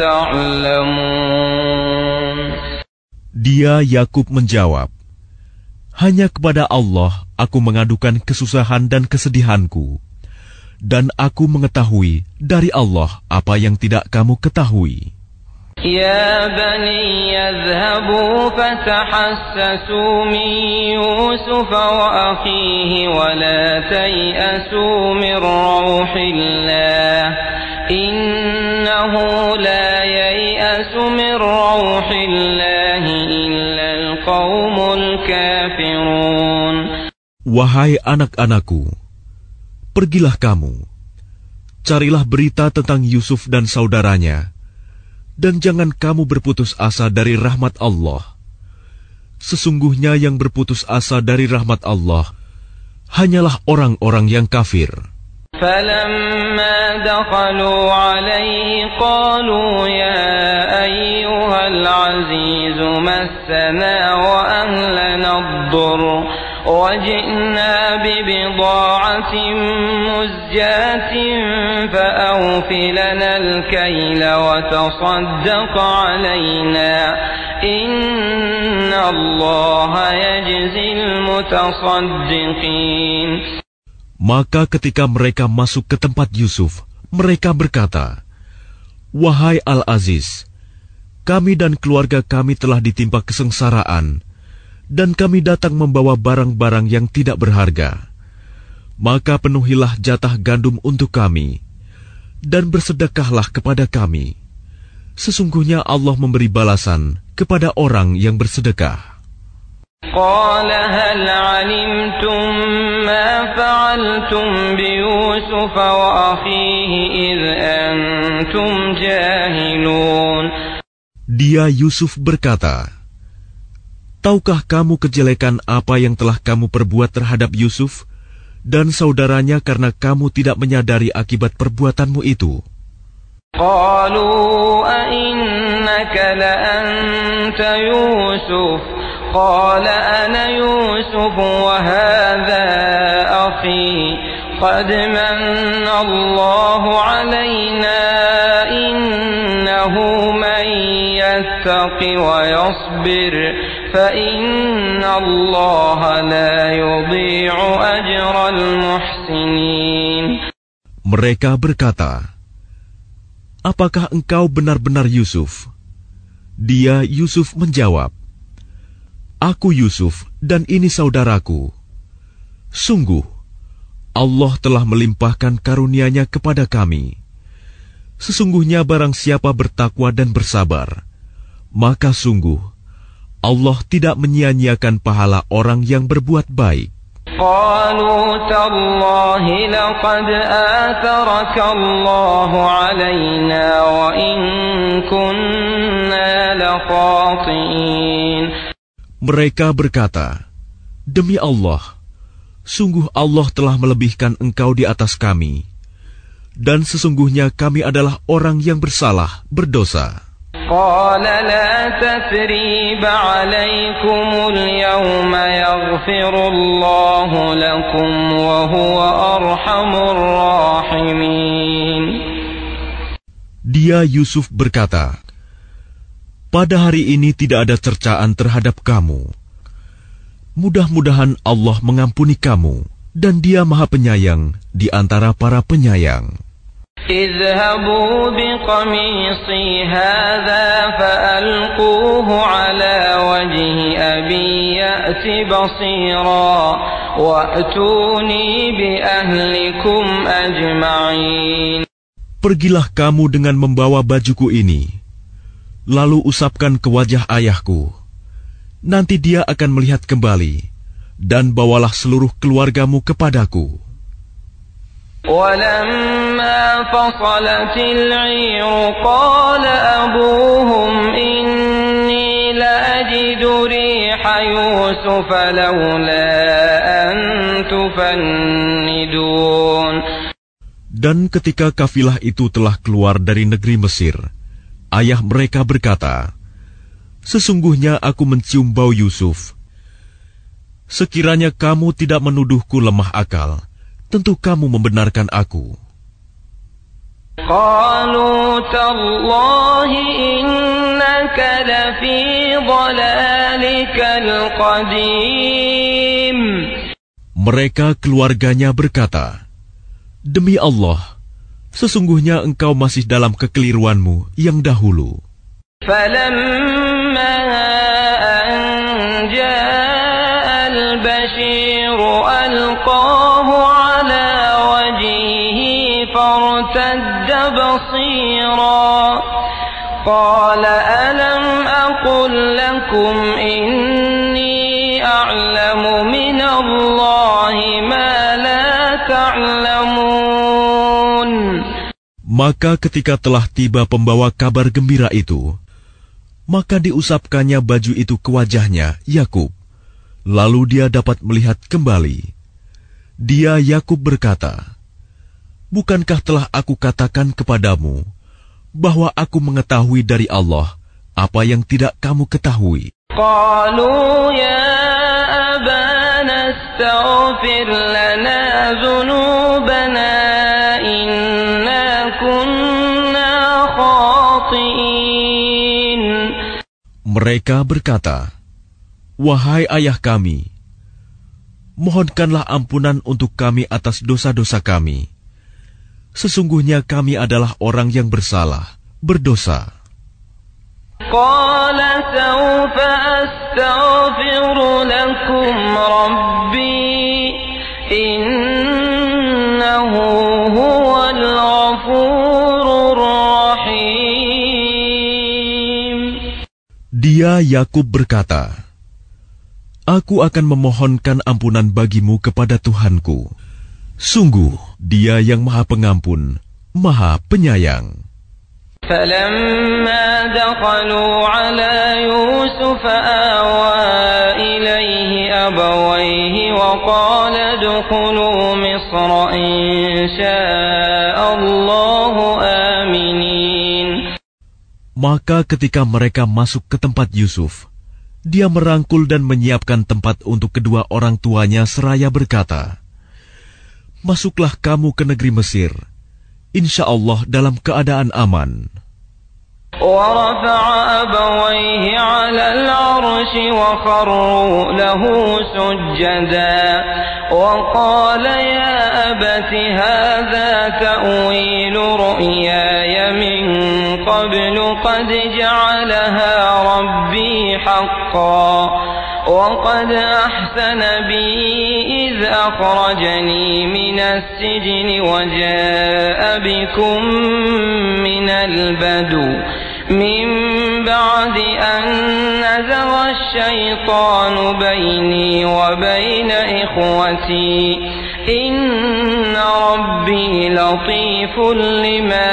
تعلمون. Dia Yakub menjawab, hanya kepada Allah aku mengadukan kesusahan dan kesedihanku, dan aku mengetahui dari Allah apa yang tidak kamu ketahui. يا بني اذهبوا فتحسسوا من يوسف وأخيه ولا تيأسوا من روح الله إنه لا ييأس من روح الله إلا القوم الكافرون. Wahai anak-anakku, pergilah kamu, carilah berita tentang Yusuf dan saudaranya, dan jangan kamu berputus asa dari rahmat Allah. Sesungguhnya yang berputus asa dari rahmat Allah hanyalah orang-orang yang kafir. فَلَمَّا دَخَلُوا عَلَيْهِ قَالُوا يَا أَيُّهَا الْعَزِيزُ مَسَّنَا وَأَهْلَنَا الضُّرُّ وَجِئْنَا بِبِضَاعَةٍ مُزْجَاةٍ فَأَوْفِ لَنَا الْكَيْلَ وَتَصَدَّقْ عَلَيْنَا إِنَّ اللَّهَ يَجْزِي الْمُتَصَدِّقِينَ. Maka ketika mereka masuk ke tempat Yusuf, mereka berkata, wahai Al-Aziz, kami dan keluarga kami telah ditimpa kesengsaraan, dan kami datang membawa barang-barang yang tidak berharga. Maka penuhilah jatah gandum untuk kami, dan bersedekahlah kepada kami. Sesungguhnya Allah memberi balasan kepada orang yang bersedekah. قال هل علمتم ما فعلتم بيوسف وأخيه إذ أنتم جاهلون. Dia Yusuf berkata, tahukah kamu kejelekan apa yang telah kamu perbuat terhadap Yusuf dan saudaranya karena kamu tidak menyadari akibat perbuatanmu itu? قالوا أئنك لأنت يوسف قال أنا يوسف وهذا أخي قد من الله علينا إنه من يتق ويصبر فإن الله لا يضيع أجر المحسنين. Mereka berkata, apakah engkau benar-benar Yusuf? Dia Yusuf menjawab, aku Yusuf dan ini saudaraku. Sungguh, Allah telah melimpahkan karunia-Nya kepada kami. Sesungguhnya barang siapa bertakwa dan bersabar, maka sungguh Allah tidak menyia-nyiakan pahala orang yang berbuat baik. قالوا تالله لقد آثرك الله علينا وإن كنا لخاطئين. Mereka berkata, demi Allah, sungguh Allah telah melebihkan engkau di atas kami, dan sesungguhnya kami adalah orang yang bersalah, berdosa. قال لا تثريب عليكم اليوم يغفر الله لكم وهو أرحم الراحمين. Dia Yusuf berkata, pada hari ini tidak ada cercaan terhadap kamu. Mudah-mudahan Allah mengampuni kamu, dan Dia Maha Penyayang di antara para penyayang. اذهبوا بقميصي هذا فألقوه على وجه أبي يأت بصيرا وأتوني بأهلكم أجمعين. Pergilah kamu dengan membawa bajuku ini, lalu usapkan ke wajah ayahku. Nanti dia akan melihat kembali, dan bawalah seluruh keluargamu kepadaku. ولما فصلت العير قال أبوهم إني لأجد ريح يوسف لولا أن تفندون. Dan ketika kafilah itu telah keluar dari negeri Mesir, ayah mereka berkata, sesungguhnya aku mencium bau Yusuf. Sekiranya kamu tidak menuduhku lemah akal, tentu kamu membenarkan aku. قالوا تالله إنك لفي ضلالك القديم. Mereka keluarganya berkata, demi Allah, sesungguhnya engkau masih dalam kekeliruanmu yang dahulu. فلما أن جاء البشير ألقاه على وجهه فارتد بصيرا قال ألم أقل لكم إني أعلم من الله ما لا تعلمون. Maka ketika telah tiba pembawa kabar gembira itu, maka diusapkannya baju itu ke wajahnya, Yakub. Lalu dia dapat melihat kembali. Dia Yakub berkata, bukankah telah aku katakan kepadamu bahwa aku mengetahui dari Allah apa yang tidak kamu ketahui? قالوا يا أبانا استغفر لنا ذنوبنا إنا كنا خاطئين. Mereka berkata, wahai ayah kami, mohonkanlah ampunan untuk kami atas dosa-dosa kami. Sesungguhnya kami adalah orang yang bersalah, berdosa. قال سوف أستغفر لكم ربي إنه هو الغفور الرحيم. Dia Yakub berkata, Aku akan memohonkan ampunan bagimu kepada Tuhanku. Sungguh, Dia yang Maha Pengampun, Maha Penyayang. فَلَمَّا دَخَلُوا عَلَى يُوسُفَ آوَى إِلَيْهِ أَبَوَيْهِ وَقَالَ ادْخُلُوا مِصْرَ إِن شَاءَ اللَّهُ آمِنِينَ. Maka ketika mereka masuk ke tempat Yusuf, dia merangkul dan menyiapkan tempat untuk kedua orang tuanya seraya berkata, "Masuklah kamu ke negeri Mesir, insya Allah dalam keadaan aman." وَرَفَعَ أَبَوَيْهِ عَلَى الْعَرْشِ وَخَرُّوا لَهُ سُجَّدًا وَقَالَ يَا أَبَتِ هَذَا تَأْوِيلُ رُؤْيَايَ مِن قَبْلُ قَدْ جَعَلَهَا رَبِّي حَقًّا وَقَدْ أَحْسَنَ بِي إِذْ أَخْرَجَنِي مِنَ السِّجْنِ وَجَاءَ بِكُم مِّنَ الْبَدْوِ مِن بَعْدِ أَن نَّزَغَ الشَّيْطَانُ بَيْنِي وَبَيْنَ إِخْوَتِي إِنَّ رَبِّي لَطِيفٌ لِّمَا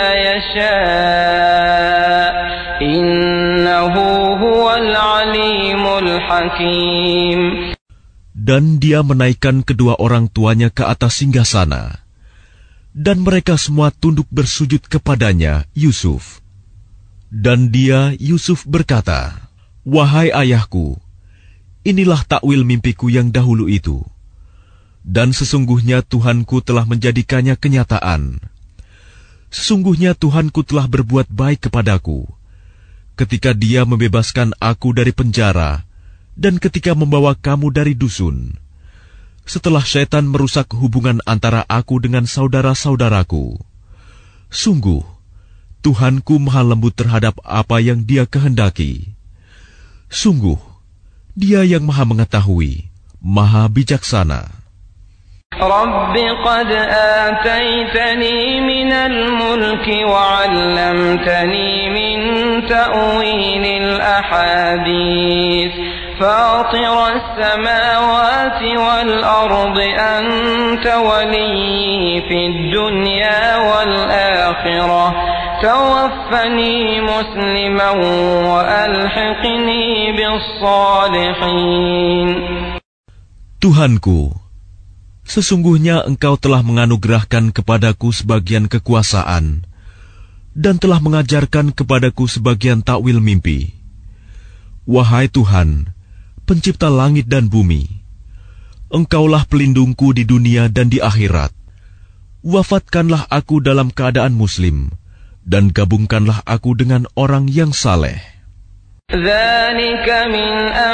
يَشَاءُ إِنَّهُ هُوَ الْعَلِيمُ الْحَكِيمُ. Dan dia menaikkan kedua orang tuanya ke atas singgasana, dan mereka semua tunduk bersujud kepadanya, Yusuf. Dan dia, Yusuf, berkata, "Wahai ayahku, inilah takwil mimpiku yang dahulu itu. Dan sesungguhnya Tuhanku telah menjadikannya kenyataan. Sesungguhnya Tuhanku telah berbuat baik kepadaku, ketika Dia membebaskan aku dari penjara, dan ketika membawa kamu dari dusun, setelah syaitan merusak hubungan antara aku dengan saudara-saudaraku. Sungguh, Tuhanku maha lembut terhadap apa yang Dia kehendaki. Sungguh, Dia yang maha mengetahui, maha bijaksana." رَبِّ قَدْ آتَيْتَنِي مِنَ الْمُلْكِ وَعَلَّمْتَنِي مِنْ تَأْوِيلِ الْأَحَادِيثِ فَاطِرَ السَّمَاوَاتِ وَالْأَرْضِ أَنْتَ وَلِيِّي فِي الدُّنْيَا وَالْآخِرَةِ تَوَفَّنِي مُسْلِمًا وَأَلْحِقْنِي بِالصَّالِحِينَ. Tuhanku, sesungguhnya Engkau telah menganugerahkan kepadaku sebagian kekuasaan dan telah mengajarkan kepadaku sebagian takwil mimpi. Wahai Tuhan, Pencipta langit dan bumi, Engkaulah pelindungku di dunia dan di akhirat. Wafatkanlah aku dalam keadaan muslim, dan gabungkanlah aku dengan orang yang saleh. ذَلِكَ مِنْ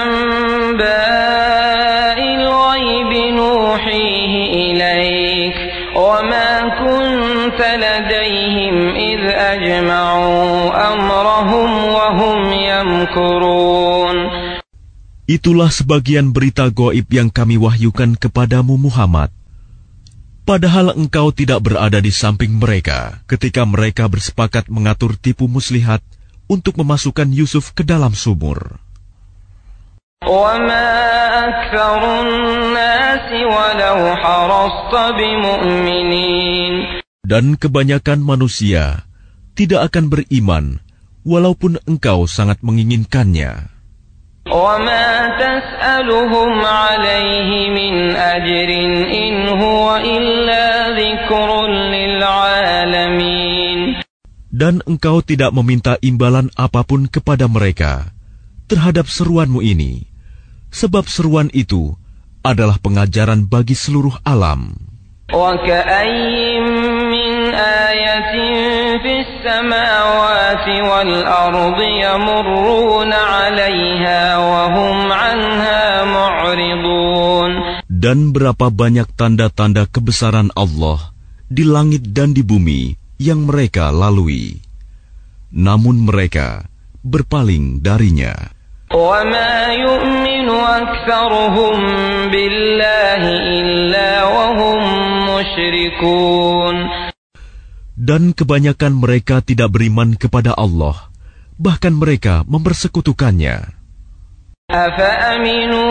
أَنْبَاءِ الْغَيْبِ نُوحِيهِ إِلَيْكَ وَمَا كُنْتَ لَدَيْهِمْ إِذْ أَجْمَعُوا أَمْرَهُمْ وَهُمْ يَمْكُرُونَ. Itulah sebagian berita gaib yang kami wahyukan kepadamu Muhammad. Padahal engkau tidak berada di samping mereka ketika mereka bersepakat mengatur tipu muslihat untuk memasukkan Yusuf ke dalam sumur. وَمَا أَكْثَرُ النَّاسِ وَلَوْ حَرَصْتَ بِمُؤْمِنِينَ. Dan kebanyakan manusia tidak akan beriman walaupun engkau sangat menginginkannya. وَمَا تَسْأَلُهُمْ عَلَيْهِ مِنْ أَجْرٍ إِنْ هُوَ إِلَّا ذِكْرٌ لِلْعَالَمِينَ. Dan engkau tidak meminta imbalan apapun kepada mereka terhadap seruanmu ini, sebab seruan itu adalah pengajaran bagi seluruh alam. وَكَأَيِّن مِّنْ آيَةٍ فِي السَّمَاوَاتِ وَالْأَرْضِ يَمُرُّونَ عَلَيْهَا وَهُمْ عَنْهَا مُعْرِضُونَ. Dan berapa banyak tanda-tanda kebesaran Allah di langit dan di bumi yang mereka lalui, namun mereka berpaling darinya. وَمَا يُؤْمِنُ أَكْثَرُهُم بِاللَّهِ إِلَّا وَهُم مُشْرِكُونَ. Dan kebanyakan mereka tidak beriman kepada Allah, bahkan mereka mempersekutukannya. أَفَأَمِنُوا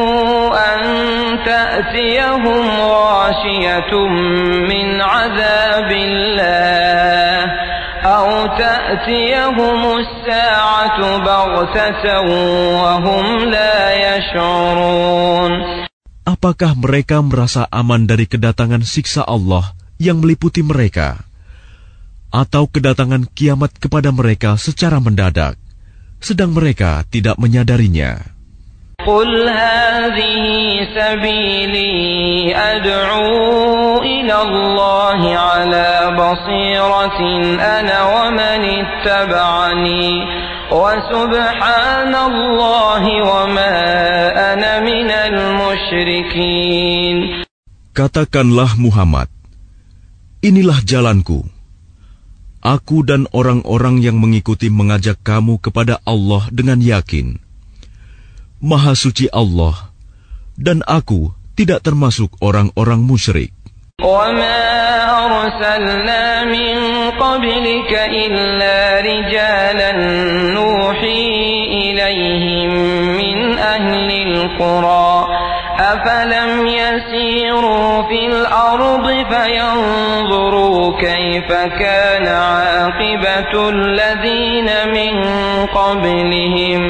أن تأتيهم غاشية من عذاب الله أو تأتيهم الساعة بغتة وهم لا يشعرون. Apakah mereka merasa aman dari kedatangan siksa Allah yang meliputi mereka, atau kedatangan kiamat kepada mereka secara mendadak, sedang mereka tidak menyadarinya? Qul hadhihi sabili ad'u ila Allah ala basiratin ana wa man ittaba'ani wa subhanallahi wa ma ana minal musyrikin. Katakanlah Muhammad, inilah jalanku. Aku dan orang-orang yang mengikuti mengajak kamu kepada Allah dengan yakin. Maha suci Allah, dan aku tidak termasuk orang-orang musyrik. وَمَا أَرْسَلْنَا مِن قَبْلِكَ إِلَّا رِجَالًا نُوحِي إِلَيْهِم مِّنْ أَهْلِ الْقُرَى أَفَلَمْ يَسِيرُوا فِي الْأَرْضِ فَيَنظُرُوا كَيْفَ كَانَ عَاقِبَةُ الَّذِينَ مِن قَبْلِهِمْ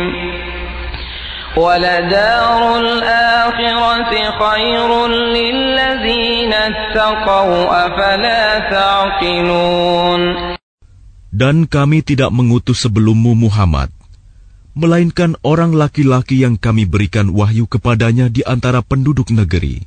وَلَدَارُ الْآخِرَةِ خَيْرٌ لِّلَّذِينَ اتَّقَوْا أَفَلَا تَعْقِلُونَ. Dan kami tidak mengutus sebelummu Muhammad, melainkan orang laki-laki yang kami berikan wahyu kepadanya di antara penduduk negeri.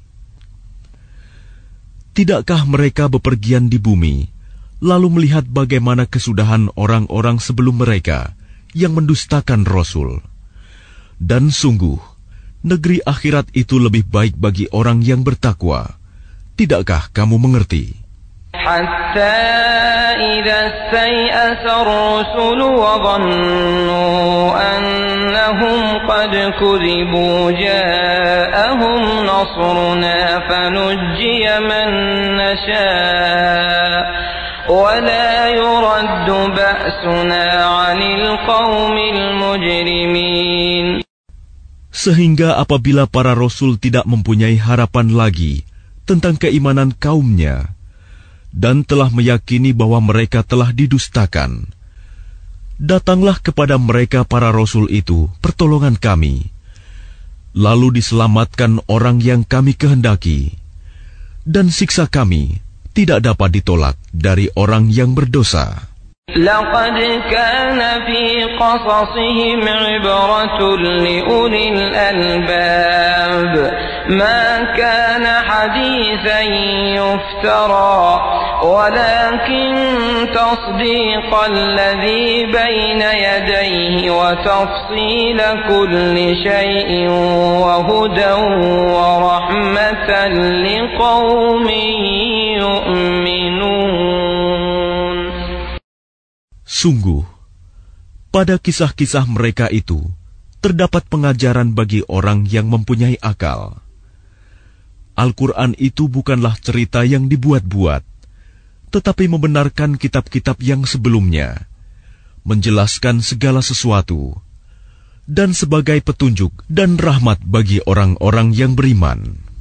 Tidakkah mereka bepergian di bumi, lalu melihat bagaimana kesudahan orang-orang sebelum mereka yang mendustakan Rasul? Dan sungguh, negeri akhirat itu lebih baik bagi orang yang bertakwa. Tidakkah kamu mengerti? Hatta idza stay'asa ar-rusul wa dhannu annahum qad kudzibu ja'ahum nasruna fanujjiya man nasha' wa la yuraddu ba'suna 'anil qaumil mujrimin. Sehingga apabila para rasul tidak mempunyai harapan lagi tentang keimanan kaumnya, dan telah meyakini bahwa mereka telah didustakan, datanglah kepada mereka para rasul itu pertolongan kami, lalu diselamatkan orang yang kami kehendaki, dan siksa kami tidak dapat ditolak dari orang yang berdosa. لقد كان في قصصهم عبرة لأولي الألباب ما كان حديثا يفترى ولكن تصديق الذي بين يديه وتفصيل كل شيء وهدى ورحمة لقوم يؤمنون. Sungguh, pada kisah-kisah mereka itu terdapat pengajaran bagi orang yang mempunyai akal. Al-Quran itu bukanlah cerita yang dibuat-buat, tetapi membenarkan kitab-kitab yang sebelumnya, menjelaskan segala sesuatu, dan sebagai petunjuk dan rahmat bagi orang-orang yang beriman.